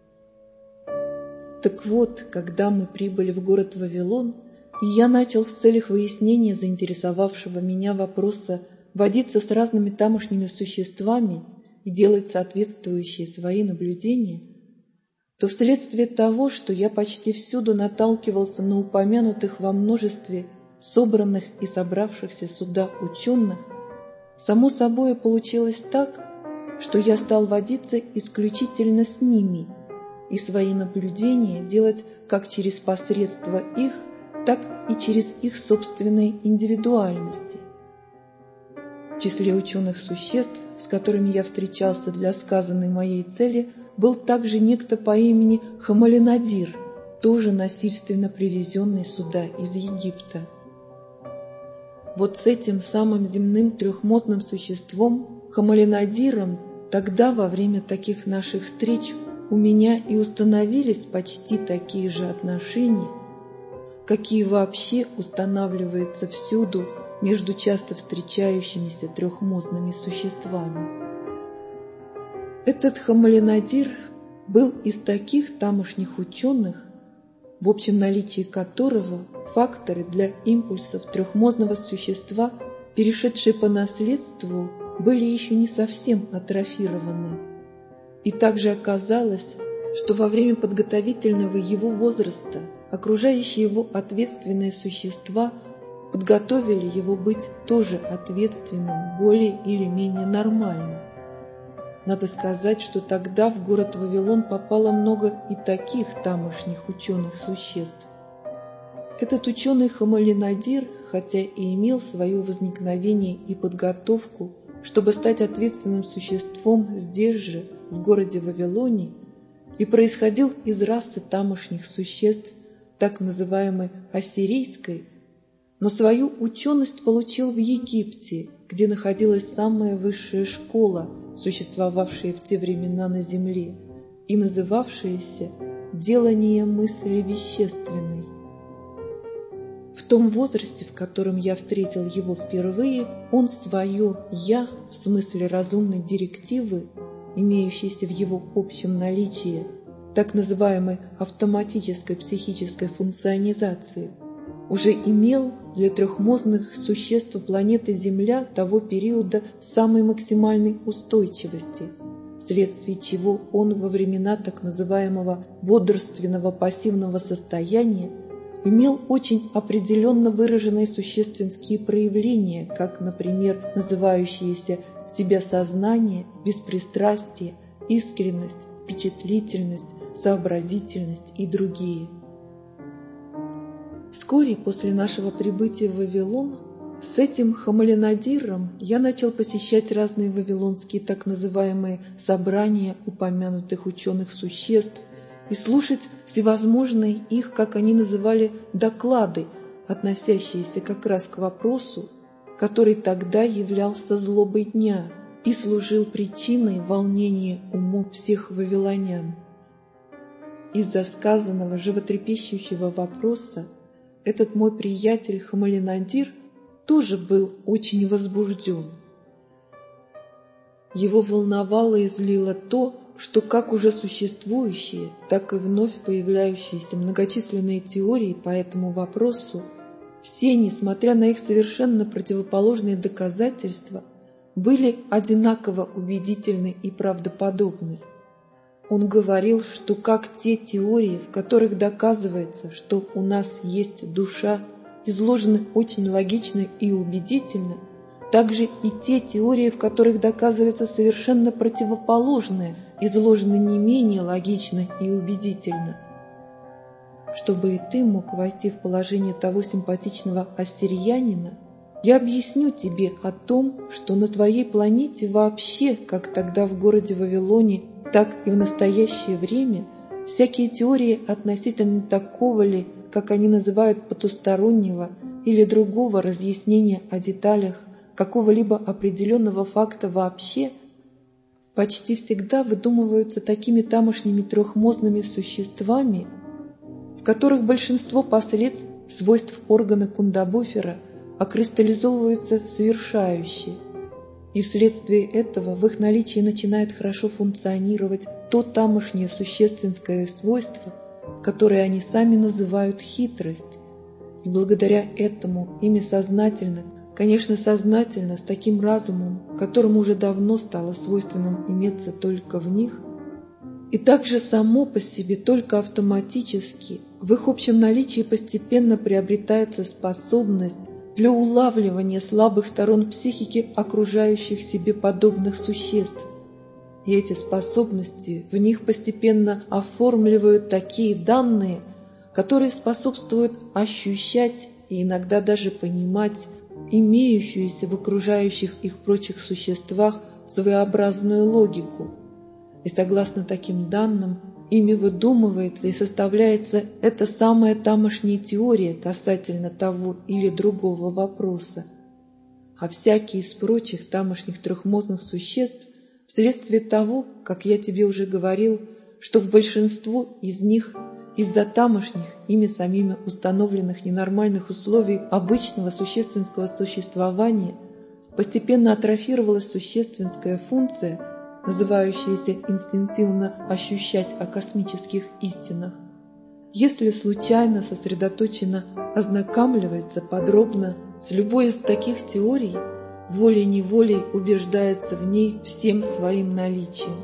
Так вот, когда мы прибыли в город Вавилон, и я начал в целях выяснения заинтересовавшего меня вопроса водиться с разными тамошними существами и делать соответствующие свои наблюдения, то вследствие того, что я почти всюду наталкивался на упомянутых во множестве собранных и собравшихся сюда ученых, само собой получилось так, что я стал водиться исключительно с ними и свои наблюдения делать как через посредство их, так и через их собственные индивидуальности. В числе ученых существ, с которыми я встречался для сказанной моей цели, был также некто по имени вот с этим самым земным трехмозным существом, Хамалинадиром, тогда во время таких наших встреч у меня и установились почти такие же отношения, какие вообще устанавливаются всюду между часто встречающимися трехмозными существами. Этот Хамалинадир был из таких тамошних ученых, в общем наличии которого факторы для импульсов трехмозного существа, перешедшие по наследству, были еще не совсем атрофированы. И также оказалось, что во время подготовительного его возраста окружающие его ответственные существа подготовили его быть тоже ответственным более или менее нормально. Надо сказать, что тогда в город Вавилон попало много и таких тамошних ученых существ. Этот ученый Хамалинадир, хотя и имел свое возникновение и подготовку, чтобы стать ответственным существом здесь же, в городе Вавилоне, и происходил из расы тамошних существ, так называемой ассирийской, но свою ученость получил в Египте, где находилась самая высшая школа, существовавшая в те времена на земле, и называвшаяся «делание мысли вещественной». В том возрасте, в котором я встретил его впервые, он свое «я», в смысле разумной директивы, имеющейся в его общем наличии, так называемой автоматической психической функционизации, уже имел для трехмозных существ планеты Земля того периода самой максимальной устойчивости, вследствие чего он во времена так называемого бодрственного пассивного состояния имел очень определенно выраженные существенские проявления, как, например, называющиеся себя сознание, беспристрастие, искренность, впечатлительность, сообразительность и другие. Вскоре после нашего прибытия в Вавилон с этим Хамалинадиром я начал посещать разные вавилонские так называемые собрания упомянутых ученых существ и слушать всевозможные их, как они называли, доклады, относящиеся как раз к вопросу, который тогда являлся злобой дня и служил причиной волнения умов всех вавилонян. Из-за сказанного животрепещущего вопроса этот мой приятель Хамалинадир тоже был очень возбужден. Его волновало и злило то, что как уже существующие, так и вновь появляющиеся многочисленные теории по этому вопросу, все, несмотря на их совершенно противоположные доказательства, были одинаково убедительны и правдоподобны. Он говорил, что как те теории, в которых доказывается, что у нас есть душа, изложены очень логично и убедительно, так же и те теории, в которых доказывается совершенно противоположное, изложены не менее логично и убедительно. Чтобы и ты мог войти в положение того симпатичного ассириянина, я объясню тебе о том, что на твоей планете вообще, как тогда в городе Вавилоне, так и в настоящее время, всякие теории относительно такого ли, как они называют, потустороннего или другого разъяснения о деталях какого-либо определенного факта вообще, почти всегда выдумываются такими тамошними трехмозными существами, в которых большинство последств свойств органа Кундабофера окристаллизовываются совершающе, и вследствие этого в их наличии начинает хорошо функционировать то тамошнее существенское свойство, которое они сами называют хитрость, и благодаря этому ими сознательно, конечно сознательно, с таким разумом, которому уже давно стало свойственным иметься только в них, и также само по себе только автоматически в их общем наличии постепенно приобретается способность для улавливания слабых сторон психики окружающих себе подобных существ. И эти способности в них постепенно оформливают такие данные, которые способствуют ощущать и иногда даже понимать имеющуюся в окружающих их прочих существах своеобразную логику. И согласно таким данным, ими выдумывается и составляется эта самая тамошняя теория касательно того или другого вопроса, а всякие из прочих тамошних трехмозных существ вследствие того, как я тебе уже говорил, что в большинству из них из-за тамошних, ими самими установленных ненормальных условий обычного существенского существования постепенно атрофировалась существенская функция, называющаяся инстинктивно ощущать о космических истинах. Если случайно сосредоточенно ознакомливается подробно с любой из таких теорий, волей-неволей убеждается в ней всем своим наличием.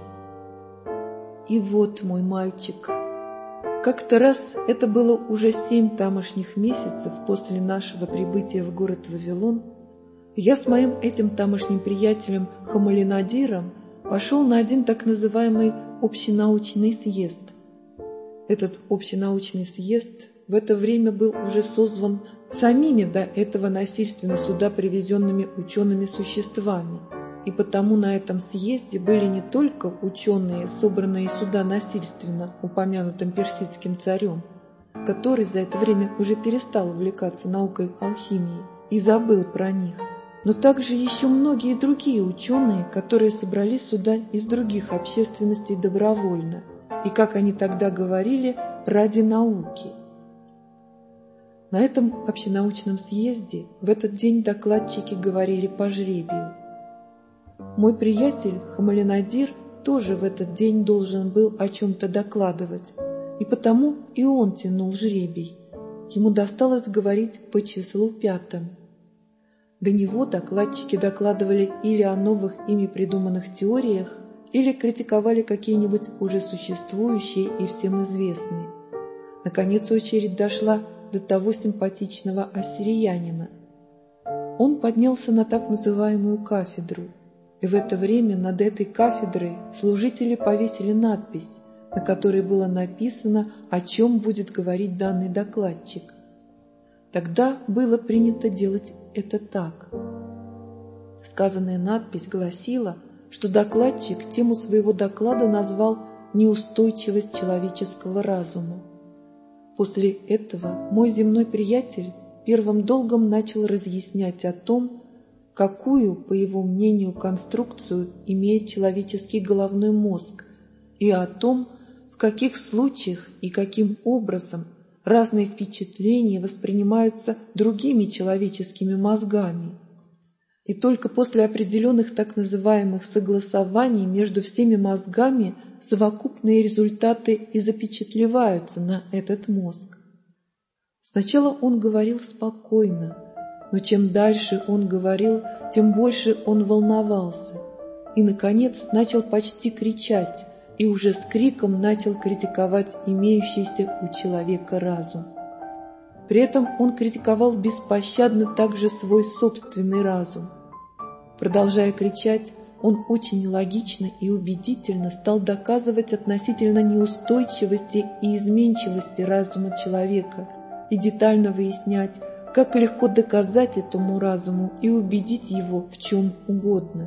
И вот, мой мальчик, как-то раз, это было уже семь тамошних месяцев после нашего прибытия в город Вавилон, я с моим этим тамошним приятелем Хамалинадиром пошел на один так называемый общенаучный съезд. Этот общенаучный съезд в это время был уже созван самими до этого насильственно сюда привезенными учеными существами, и потому на этом съезде были не только ученые, собранные сюда насильственно упомянутым персидским царем, который за это время уже перестал увлекаться наукой алхимии и забыл про них, но также еще многие другие ученые, которые собрались сюда из других общественностей добровольно, и, как они тогда говорили, ради науки. На этом общенаучном съезде в этот день докладчики говорили по жребию. Мой приятель Хамалинадир тоже в этот день должен был о чем-то докладывать, и потому и он тянул жребий. Ему досталось говорить по числу пятым. До него докладчики докладывали или о новых ими придуманных теориях, или критиковали какие-нибудь уже существующие и всем известные. Наконец очередь дошла до того симпатичного ассириянина. Он поднялся на так называемую кафедру, и в это время над этой кафедрой служители повесили надпись, на которой было написано, о чем будет говорить данный докладчик. Тогда было принято делать это так. Сказанная надпись гласила, что докладчик тему своего доклада назвал «Неустойчивость человеческого разума». После этого мой земной приятель первым долгом начал разъяснять о том, какую, по его мнению, конструкцию имеет человеческий головной мозг, и о том, в каких случаях и каким образом разные впечатления воспринимаются другими человеческими мозгами. И только после определенных так называемых согласований между всеми мозгами совокупные результаты и запечатлеваются на этот мозг. Сначала он говорил спокойно, но чем дальше он говорил, тем больше он волновался, и, наконец, начал почти кричать, и уже с криком начал критиковать имеющийся у человека разум. При этом он критиковал беспощадно также свой собственный разум. Продолжая кричать, он очень логично и убедительно стал доказывать относительно неустойчивости и изменчивости разума человека и детально выяснять, как легко доказать этому разуму и убедить его в чем угодно.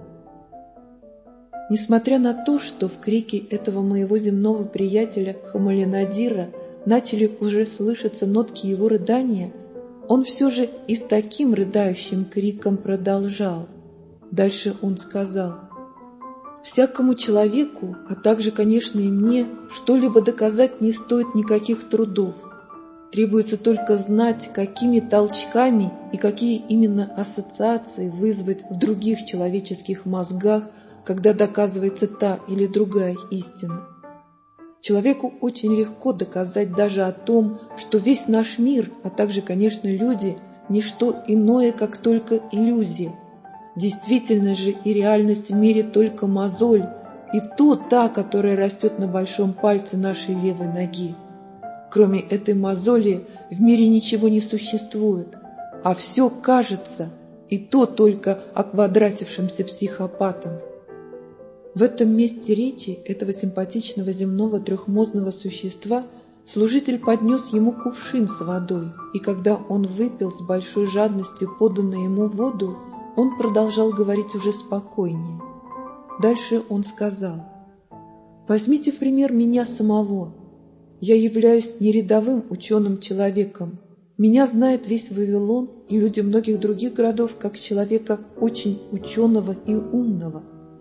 Несмотря на то, что в крике этого моего земного приятеля Хамалинадира начали уже слышаться нотки его рыдания, он все же и с таким рыдающим криком продолжал. Дальше он сказал: «Всякому человеку, а также, конечно, и мне, что-либо доказать не стоит никаких трудов. Требуется только знать, какими толчками и какие именно ассоциации вызвать в других человеческих мозгах, когда доказывается та или другая истина. Человеку очень легко доказать даже о том, что весь наш мир, а также, конечно, люди, не что иное, как только иллюзия. Действительно же и реальность в мире только мозоль, и то та, которая растет на большом пальце нашей левой ноги. Кроме этой мозоли в мире ничего не существует, а все кажется, и то только оквадратившимся психопатом». В этом месте речи этого симпатичного земного трехмозного существа служитель поднес ему кувшин с водой, и когда он выпил с большой жадностью поданную ему воду, он продолжал говорить уже спокойнее. Дальше он сказал: «Возьмите в пример меня самого. Я являюсь не рядовым ученым человеком, Меня знает весь Вавилон и люди многих других городов как человека очень ученого и умного.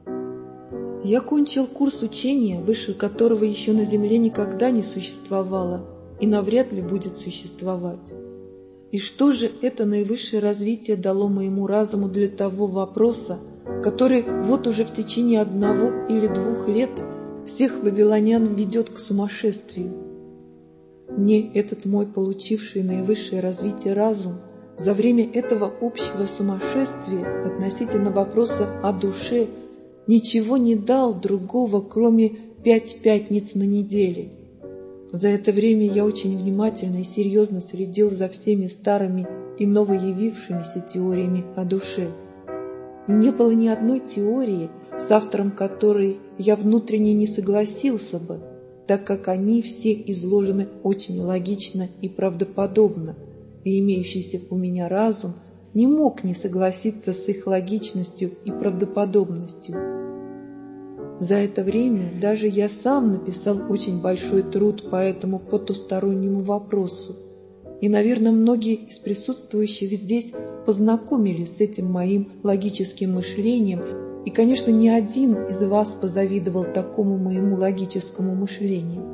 Я кончил курс учения, выше которого еще на земле никогда не существовало и навряд ли будет существовать. И что же это наивысшее развитие дало моему разуму для того вопроса, который вот уже в течение одного или двух лет всех вавилонян ведет к сумасшествию? Мне этот мой получивший наивысшее развитие разум за время этого общего сумасшествия относительно вопроса о душе ничего не дал другого, кроме пять пятниц на неделе. За это время я очень внимательно и серьезно следил за всеми старыми и новоявившимися теориями о душе. И не было ни одной теории, с автором которой я внутренне не согласился бы, так как они все изложены очень логично и правдоподобно, и имеющийся у меня разум не мог не согласиться с их логичностью и правдоподобностью. За это время даже я сам написал очень большой труд по этому потустороннему вопросу, и, наверное, многие из присутствующих здесь познакомились с этим моим логическим мышлением, и, конечно, ни один из вас позавидовал такому моему логическому мышлению.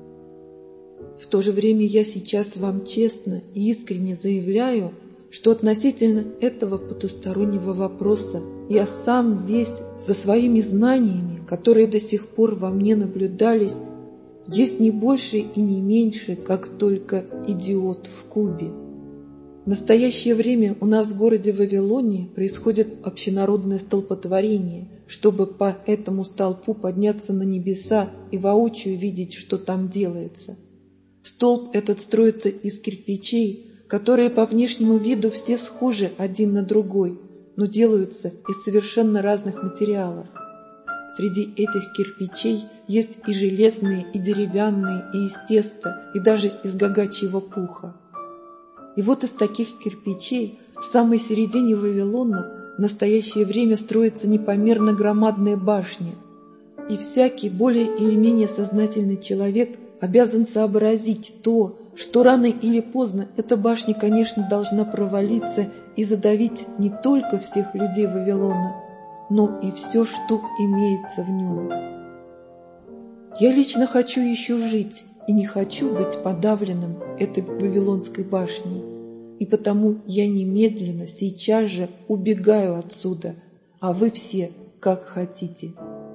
В то же время я сейчас вам честно и искренне заявляю, что относительно этого потустороннего вопроса я сам весь со своими знаниями, которые до сих пор во мне наблюдались, есть не больше и не меньше, как только идиот в кубе. В настоящее время у нас в городе Вавилоне происходит общенародное столпотворение, чтобы по этому столпу подняться на небеса и воочию видеть, что там делается. Столб этот строится из кирпичей, которые по внешнему виду все схожи один на другой, но делаются из совершенно разных материалов. Среди этих кирпичей есть и железные, и деревянные, и из теста, и даже из гагачьего пуха. И вот из таких кирпичей в самой середине Вавилона в настоящее время строится непомерно громадная башня, и всякий более или менее сознательный человек обязан сообразить то, что рано или поздно эта башня, конечно, должна провалиться и задавить не только всех людей Вавилона, но и все, что имеется в нем. Я лично хочу еще жить и не хочу быть подавленным этой Вавилонской башней, и потому я немедленно, сейчас же убегаю отсюда, а вы все как хотите.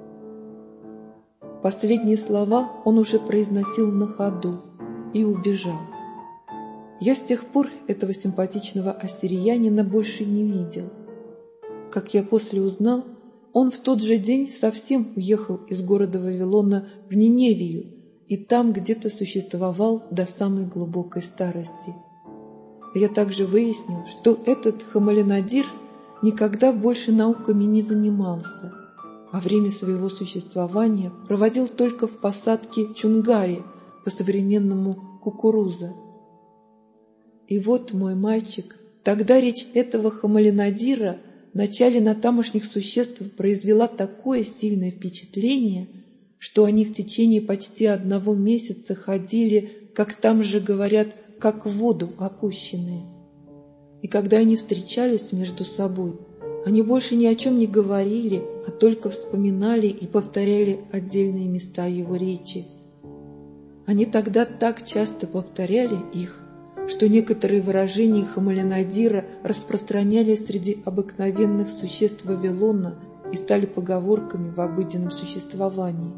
Последние слова он уже произносил на ходу и убежал. Я с тех пор этого симпатичного ассириянина больше не видел. Как я после узнал, он в тот же день совсем уехал из города Вавилона в Ниневию и там где-то существовал до самой глубокой старости. Я также выяснил, что этот Хамалинадир никогда больше науками не занимался, а время своего существования проводил только в посадке Чунгари, по-современному кукуруза. И вот, мой мальчик, тогда речь этого Хамалинадира в начале на тамошних существ произвела такое сильное впечатление, что они в течение почти одного месяца ходили, как там же говорят, как в воду опущенные. И когда они встречались между собой, они больше ни о чем не говорили, а только вспоминали и повторяли отдельные места его речи. Они тогда так часто повторяли их, что некоторые выражения Хамалинадира распространялись среди обыкновенных существ Вавилона и стали поговорками в обыденном существовании.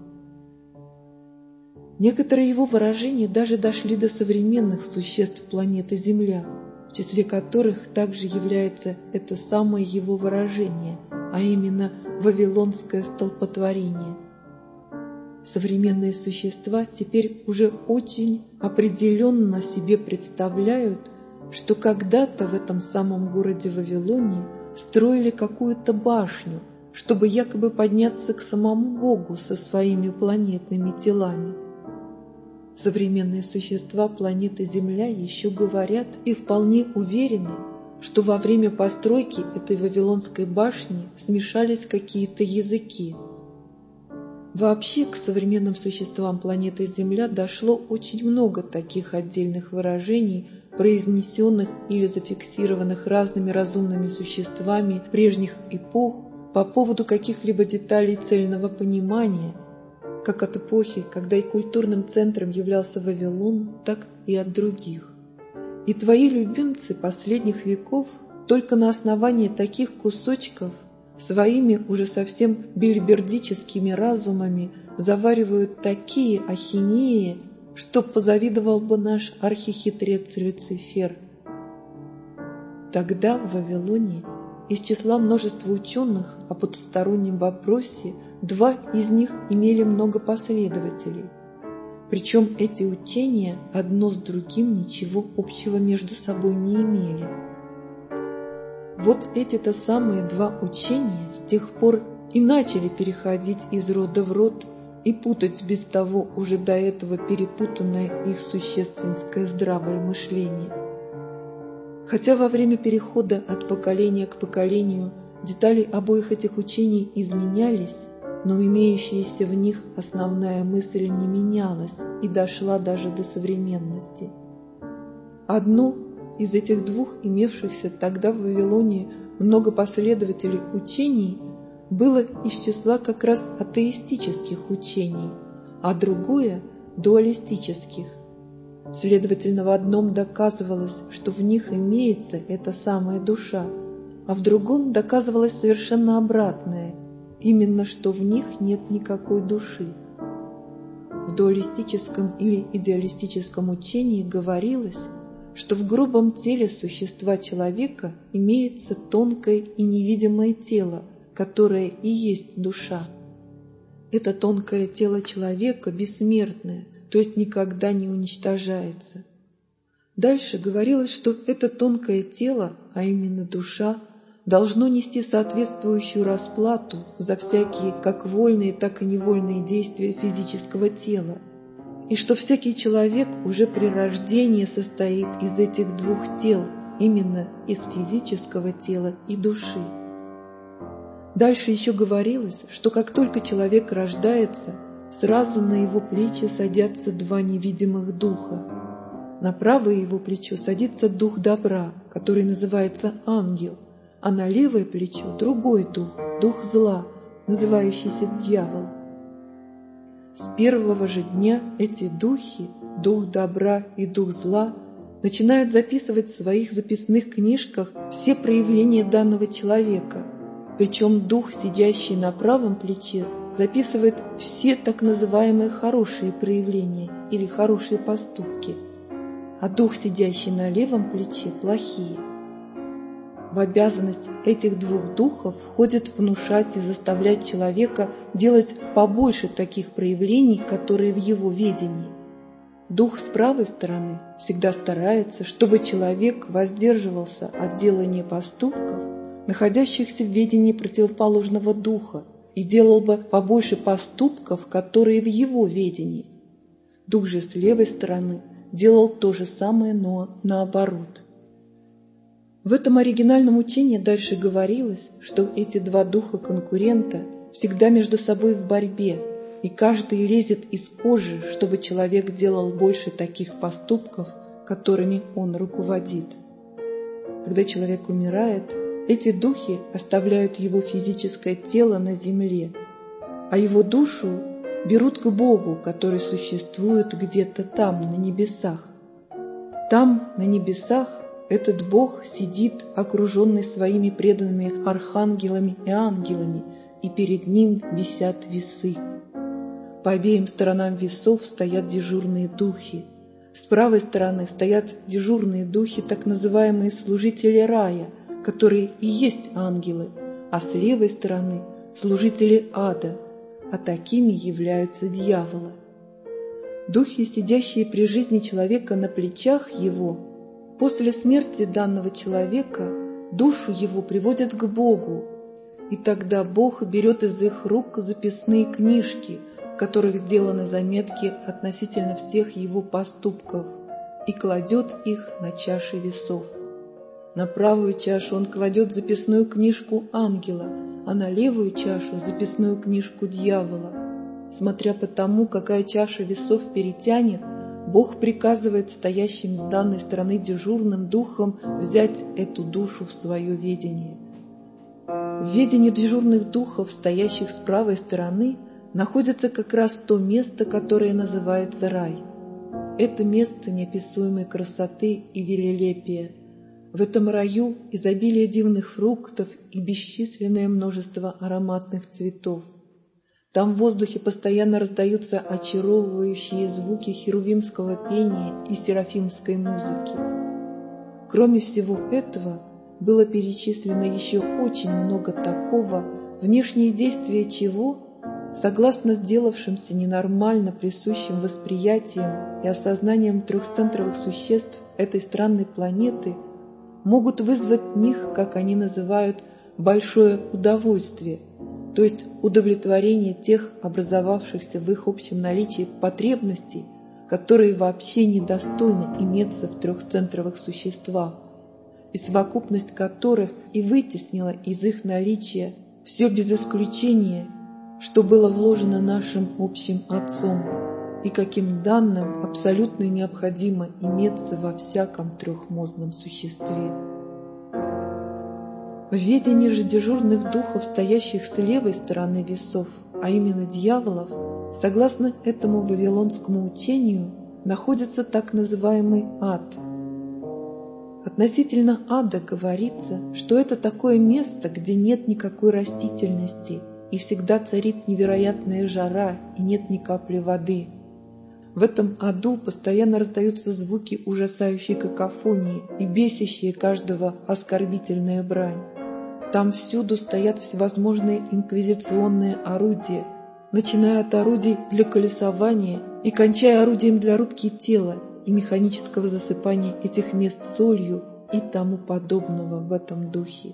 Некоторые его выражения даже дошли до современных существ планеты Земля, в числе которых также является это самое его выражение, а именно «вавилонское столпотворение». Современные существа теперь уже очень определенно себе представляют, что когда-то в этом самом городе Вавилоне строили какую-то башню, чтобы якобы подняться к самому Богу со своими планетными телами. Современные существа планеты Земля еще говорят и вполне уверены, что во время постройки этой Вавилонской башни смешались какие-то языки. Вообще к современным существам планеты Земля дошло очень много таких отдельных выражений, произнесенных или зафиксированных разными разумными существами прежних эпох по поводу каких-либо деталей цельного понимания, как от эпохи, когда и культурным центром являлся Вавилон, так и от других. И твои любимцы последних веков только на основании таких кусочков своими уже совсем бильбердическими разумами заваривают такие ахинеи, что позавидовал бы наш архихитрец Люцифер. Тогда в Вавилоне из числа множества ученых о потустороннем вопросе два из них имели много последователей. Причем эти учения одно с другим ничего общего между собой не имели. Вот эти-то самые два учения с тех пор и начали переходить из рода в род и путать без того уже до этого перепутанное их существенское здравое мышление. Хотя во время перехода от поколения к поколению детали обоих этих учений изменялись, но имеющаяся в них основная мысль не менялась и дошла даже до современности. Одно из этих двух имевшихся тогда в Вавилоне много последователей учений было из числа как раз атеистических учений, а другое – дуалистических. Следовательно, в одном доказывалось, что в них имеется эта самая душа, а в другом доказывалось совершенно обратное – именно что в них нет никакой души. В дуалистическом или идеалистическом учении говорилось, что в грубом теле существа человека имеется тонкое и невидимое тело, которое и есть душа. Это тонкое тело человека бессмертное, то есть никогда не уничтожается. Дальше говорилось, что это тонкое тело, а именно душа, должно нести соответствующую расплату за всякие как вольные, так и невольные действия физического тела, и что всякий человек уже при рождении состоит из этих двух тел, именно из физического тела и души. Дальше еще говорилось, что как только человек рождается, сразу на его плечи садятся два невидимых духа. На правое его плечо садится дух добра, который называется ангел, а на левое плечо другой дух, дух зла, называющийся дьявол. С первого же дня эти духи, дух добра и дух зла, начинают записывать в своих записных книжках все проявления данного человека, причем дух, сидящий на правом плече, записывает все так называемые хорошие проявления или хорошие поступки, а дух, сидящий на левом плече, плохие. В обязанность этих двух духов входит внушать и заставлять человека делать побольше таких проявлений, которые в его ведении. Дух с правой стороны всегда старается, чтобы человек воздерживался от делания поступков, находящихся в ведении противоположного духа, и делал бы побольше поступков, которые в его ведении. Дух же с левой стороны делал то же самое, но наоборот. В этом оригинальном учении дальше говорилось, что эти два духа-конкурента всегда между собой в борьбе, и каждый лезет из кожи, чтобы человек делал больше таких поступков, которыми он руководит. Когда человек умирает, эти духи оставляют его физическое тело на земле, а его душу берут к Богу, который существует где-то там, на небесах. Там, на небесах, этот Бог сидит, окруженный своими преданными архангелами и ангелами, и перед ним висят весы. По обеим сторонам весов стоят дежурные духи. С правой стороны стоят дежурные духи, так называемые служители рая, которые и есть ангелы, а с левой стороны – служители ада, а такими являются дьяволы. Духи, сидящие при жизни человека на плечах его, после смерти данного человека душу его приводят к Богу, и тогда Бог берет из их рук записные книжки, в которых сделаны заметки относительно всех его поступков, и кладет их на чаши весов. На правую чашу он кладет записную книжку ангела, а на левую чашу записную книжку дьявола. Смотря по тому, какая чаша весов перетянет, Бог приказывает стоящим с данной стороны дежурным духом взять эту душу в свое ведение. В ведении дежурных духов, стоящих с правой стороны, находится как раз то место, которое называется рай. Это место неописуемой красоты и великолепия. В этом раю изобилие дивных фруктов и бесчисленное множество ароматных цветов. Там в воздухе постоянно раздаются очаровывающие звуки херувимского пения и серафимской музыки. Кроме всего этого, было перечислено еще очень много такого, внешние действия чего, согласно сделавшимся ненормально присущим восприятием и осознанием трехцентровых существ этой странной планеты, могут вызвать в них, как они называют, большое удовольствие, то есть удовлетворение тех образовавшихся в их общем наличии потребностей, которые вообще недостойны иметься в трехцентровых существах, и совокупность которых и вытеснила из их наличия все без исключения, что было вложено нашим общим Отцом, и каким данным абсолютно необходимо иметься во всяком трехмозном существе. В ведении же дежурных духов, стоящих с левой стороны весов, а именно дьяволов, согласно этому вавилонскому учению, находится так называемый ад. Относительно ада говорится, что это такое место, где нет никакой растительности, и всегда царит невероятная жара, и нет ни капли воды. В этом аду постоянно раздаются звуки ужасающей какофонии и бесящие каждого оскорбительная брань. Там всюду стоят всевозможные инквизиционные орудия, начиная от орудий для колесования и кончая орудием для рубки тела и механического засыпания этих мест солью и тому подобного в этом духе.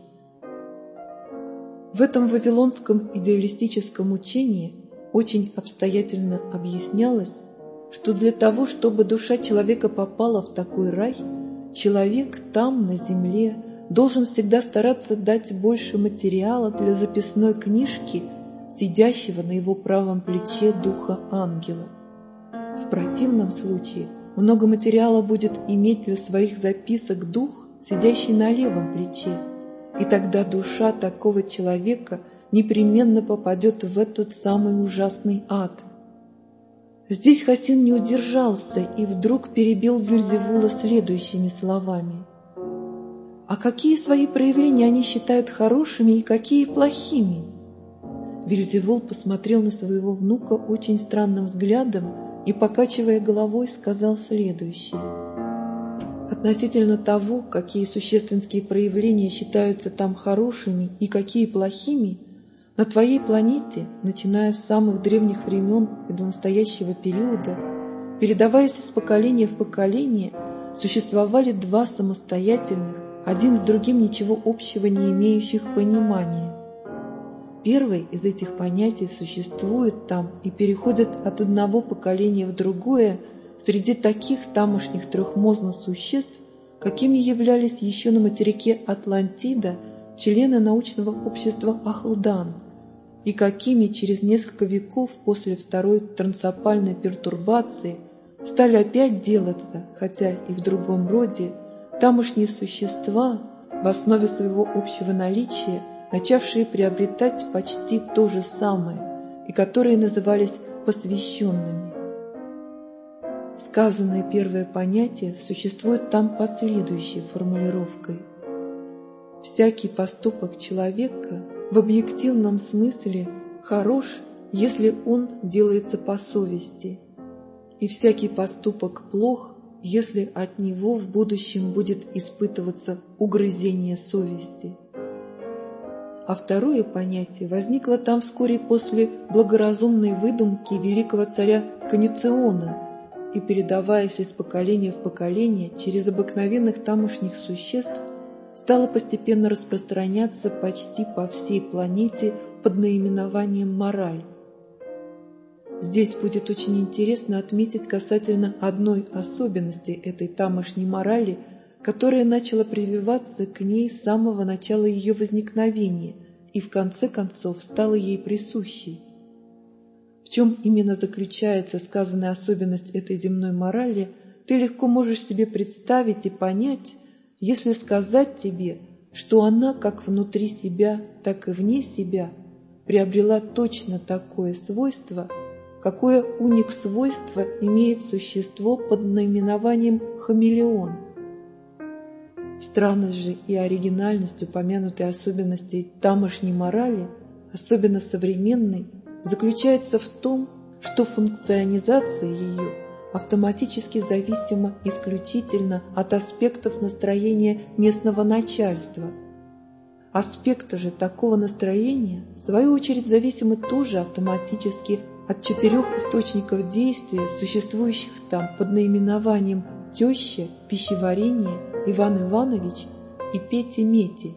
В этом вавилонском идеалистическом учении очень обстоятельно объяснялось, что для того, чтобы душа человека попала в такой рай, человек там, на земле, должен всегда стараться дать больше материала для записной книжки сидящего на его правом плече духа ангела. В противном случае много материала будет иметь для своих записок дух, сидящий на левом плече, и тогда душа такого человека непременно попадет в этот самый ужасный ад. Здесь Хасин не удержался и вдруг перебил Вельзевула следующими словами. А какие свои проявления они считают хорошими и какие плохими? Вельзевул посмотрел на своего внука очень странным взглядом и, покачивая головой, сказал следующее. Относительно того, какие существенные проявления считаются там хорошими и какие плохими, на твоей планете, начиная с самых древних времен и до настоящего периода, передаваясь из поколения в поколение, существовали два самостоятельных, один с другим ничего общего не имеющих понимания. Первое из этих понятий существует там и переходит от одного поколения в другое среди таких тамошних трехмозных существ, какими являлись еще на материке Атлантида члены научного общества Ахлдан, и какими через несколько веков после второй трансопальной пертурбации стали опять делаться, хотя и в другом роде, тамошние существа, в основе своего общего наличия, начавшие приобретать почти то же самое, и которые назывались посвященными. Сказанное первое понятие существует там под следующей формулировкой. Всякий поступок человека в объективном смысле хорош, если он делается по совести, и всякий поступок плох, если от него в будущем будет испытываться угрызение совести. А второе понятие возникло там вскоре после благоразумной выдумки великого царя Конюциона и, передаваясь из поколения в поколение через обыкновенных тамошних существ, стало постепенно распространяться почти по всей планете под наименованием мораль. Здесь будет очень интересно отметить касательно одной особенности этой тамошней морали, которая начала прививаться к ней с самого начала ее возникновения и в конце концов стала ей присущей. в чем именно заключается сказанная особенность этой земной морали, ты легко можешь себе представить и понять, если сказать тебе, что она как внутри себя, так и вне себя приобрела точно такое свойство, какое уник-свойство имеет существо под наименованием хамелеон. Странность же и оригинальность упомянутой особенности тамошней морали, особенно современной, заключается в том, что функционизация ее автоматически зависима исключительно от аспектов настроения местного начальства. Аспекты же такого настроения, в свою очередь, зависимы тоже автоматически от четырех источников действия, существующих там под наименованием теща, пищеварение, Иван Иванович и Петя-Мети.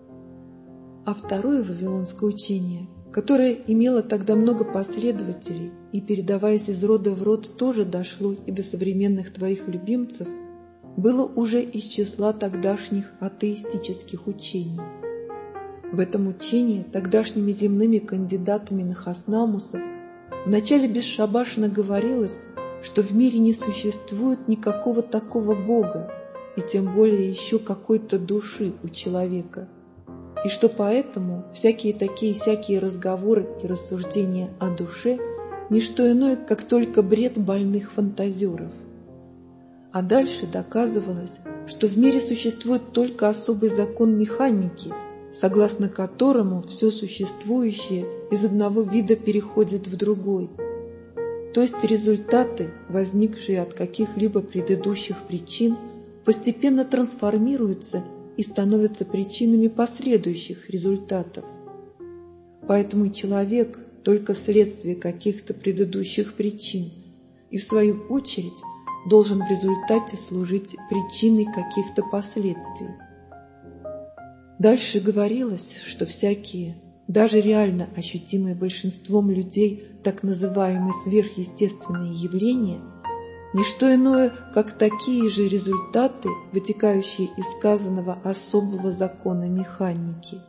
А второе вавилонское учение, которое имело тогда много последователей и, передаваясь из рода в род, тоже дошло и до современных твоих любимцев, было уже из числа тогдашних атеистических учений. В этом учении тогдашними земными кандидатами на хаснамусов вначале бесшабашно говорилось, что в мире не существует никакого такого Бога, и тем более еще какой-то души у человека, и что поэтому всякие такие-сякие разговоры и рассуждения о душе – не что иное, как только бред больных фантазеров. А дальше доказывалось, что в мире существует только особый закон механики, согласно которому все существующее из одного вида переходит в другой. То есть результаты, возникшие от каких-либо предыдущих причин, постепенно трансформируются и становятся причинами последующих результатов. Поэтому и человек – только следствие каких-то предыдущих причин, и в свою очередь должен в результате служить причиной каких-то последствий. Дальше говорилось, что всякие, даже реально ощутимые большинством людей, так называемые сверхъестественные явления – не что иное, как такие же результаты, вытекающие из сказанного особого закона механики.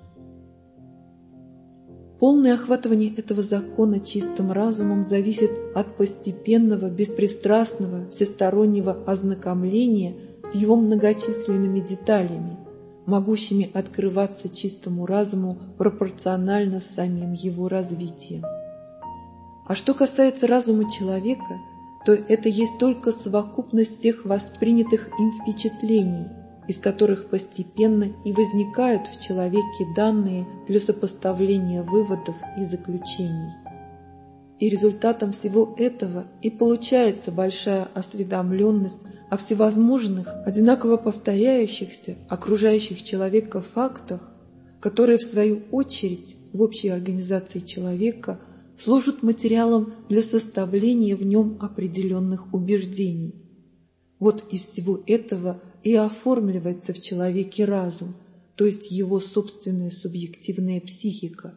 Полное охватывание этого закона чистым разумом зависит от постепенного, беспристрастного, всестороннего ознакомления с его многочисленными деталями, могущими открываться чистому разуму пропорционально с самим его развитием. А что касается разума человека, то это есть только совокупность всех воспринятых им впечатлений, из которых постепенно и возникают в человеке данные для сопоставления выводов и заключений. И результатом всего этого и получается большая осведомленность о всевозможных, одинаково повторяющихся, окружающих человека фактах, которые в свою очередь в общей организации человека служат материалом для составления в нем определенных убеждений. Вот из всего этого и оформливается в человеке разум, то есть его собственная субъективная психика.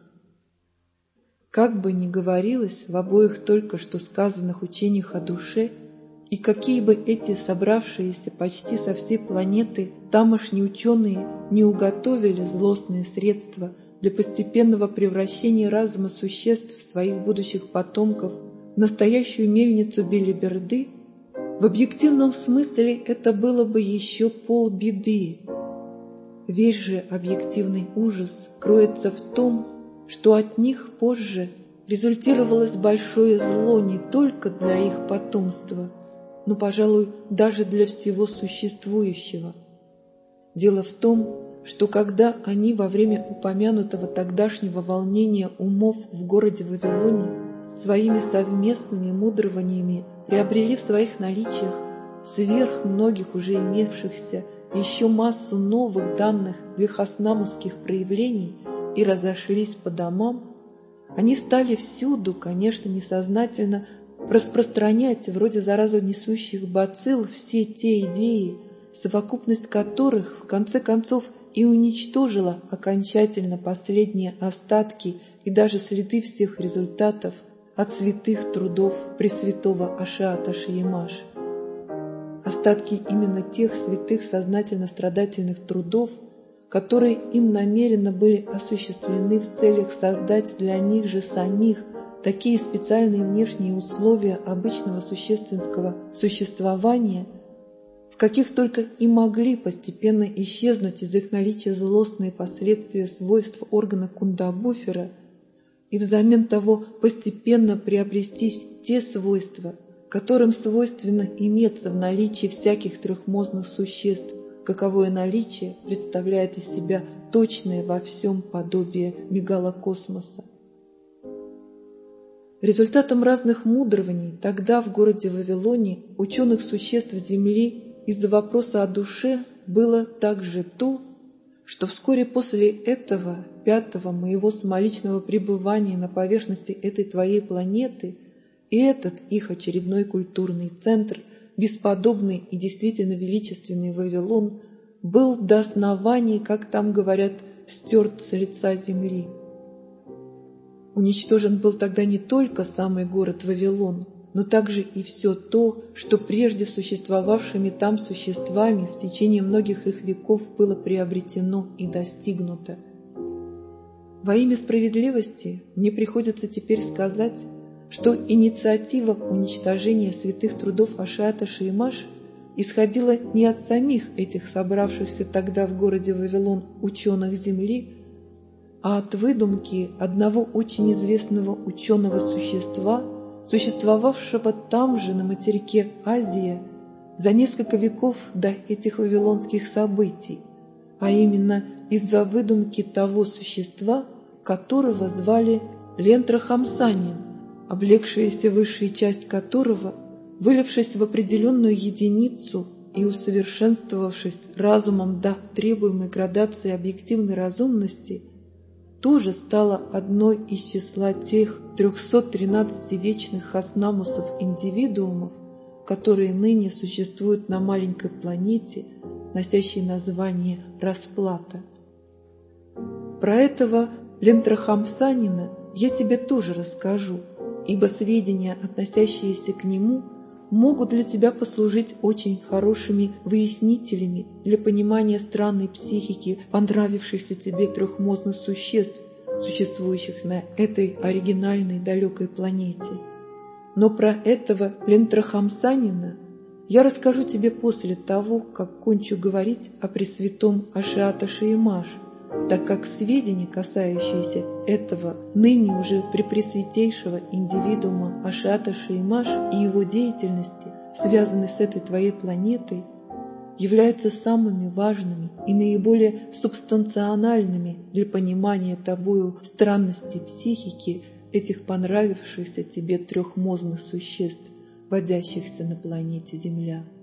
Как бы ни говорилось в обоих только что сказанных учениях о душе, и какие бы эти собравшиеся почти со всей планеты тамошние ученые не уготовили злостные средства для постепенного превращения разума существ своих будущих потомков в настоящую мельницу белиберды, в объективном смысле это было бы еще полбеды. Весь же объективный ужас кроется в том, что от них позже результировалось большое зло не только для их потомства, но, пожалуй, даже для всего существующего. Дело в том, что когда они во время упомянутого тогдашнего волнения умов в городе Вавилоне своими совместными мудрованиями приобрели в своих наличиях сверх многих уже имевшихся еще массу новых данных вехоснамусских проявлений и разошлись по домам, они стали всюду, конечно, несознательно распространять вроде заразонесущих бацилл все те идеи, совокупность которых в конце концов и уничтожила окончательно последние остатки и даже следы всех результатов от святых трудов Пресвятого Ашиата Шиемаш. Остатки именно тех святых сознательно-страдательных трудов, которые им намеренно были осуществлены в целях создать для них же самих такие специальные внешние условия обычного существенского существования, в каких только и могли постепенно исчезнуть из их наличия злостные последствия свойств органа Кундабуфера, и взамен того постепенно приобрестись те свойства, которым свойственно иметься в наличии всяких трехмозных существ, каковое наличие представляет из себя точное во всем подобие мегалокосмоса. Результатом разных мудрований тогда в городе Вавилоне ученых существ Земли из-за вопроса о душе было также то, что вскоре после этого, пятого моего самоличного пребывания на поверхности этой твоей планеты, и этот их очередной культурный центр, бесподобный и действительно величественный Вавилон, был до основания, как там говорят, стерт с лица земли. Уничтожен был тогда не только самый город Вавилон, но также и все то, что прежде существовавшими там существами в течение многих их веков было приобретено и достигнуто. Во имя справедливости мне приходится теперь сказать, что инициатива уничтожения святых трудов Ашиата Шеймаш исходила не от самих этих собравшихся тогда в городе Вавилон ученых Земли, а от выдумки одного очень известного ученого существа, существовавшего там же, на материке Азия, за несколько веков до этих вавилонских событий, а именно из-за выдумки того существа, которого звали Лентрахамсанин, облегшаяся высшая часть которого, вылившись в определенную единицу и усовершенствовавшись разумом до требуемой градации объективной разумности, тоже стала одной из числа тех трехсот тринадцати вечных хаснамусов-индивидуумов, которые ныне существуют на маленькой планете, носящей название Расплата. Про этого Лентрахамсанина я тебе тоже расскажу, ибо сведения, относящиеся к нему, могут для тебя послужить очень хорошими выяснителями для понимания странной психики понравившихся тебе трехмозных существ, существующих на этой оригинальной далекой планете. Но про этого Лентрахамсанина я расскажу тебе после того, как кончу говорить о Пресвятом Ашиата Шеймаш, так как сведения, касающиеся этого ныне уже препресвятейшего индивидуума Ашиата Шеймаш и его деятельности, связанной с этой твоей планетой, являются самыми важными и наиболее субстанциональными для понимания тобою странностей психики этих понравившихся тебе трехмозных существ, водящихся на планете Земля.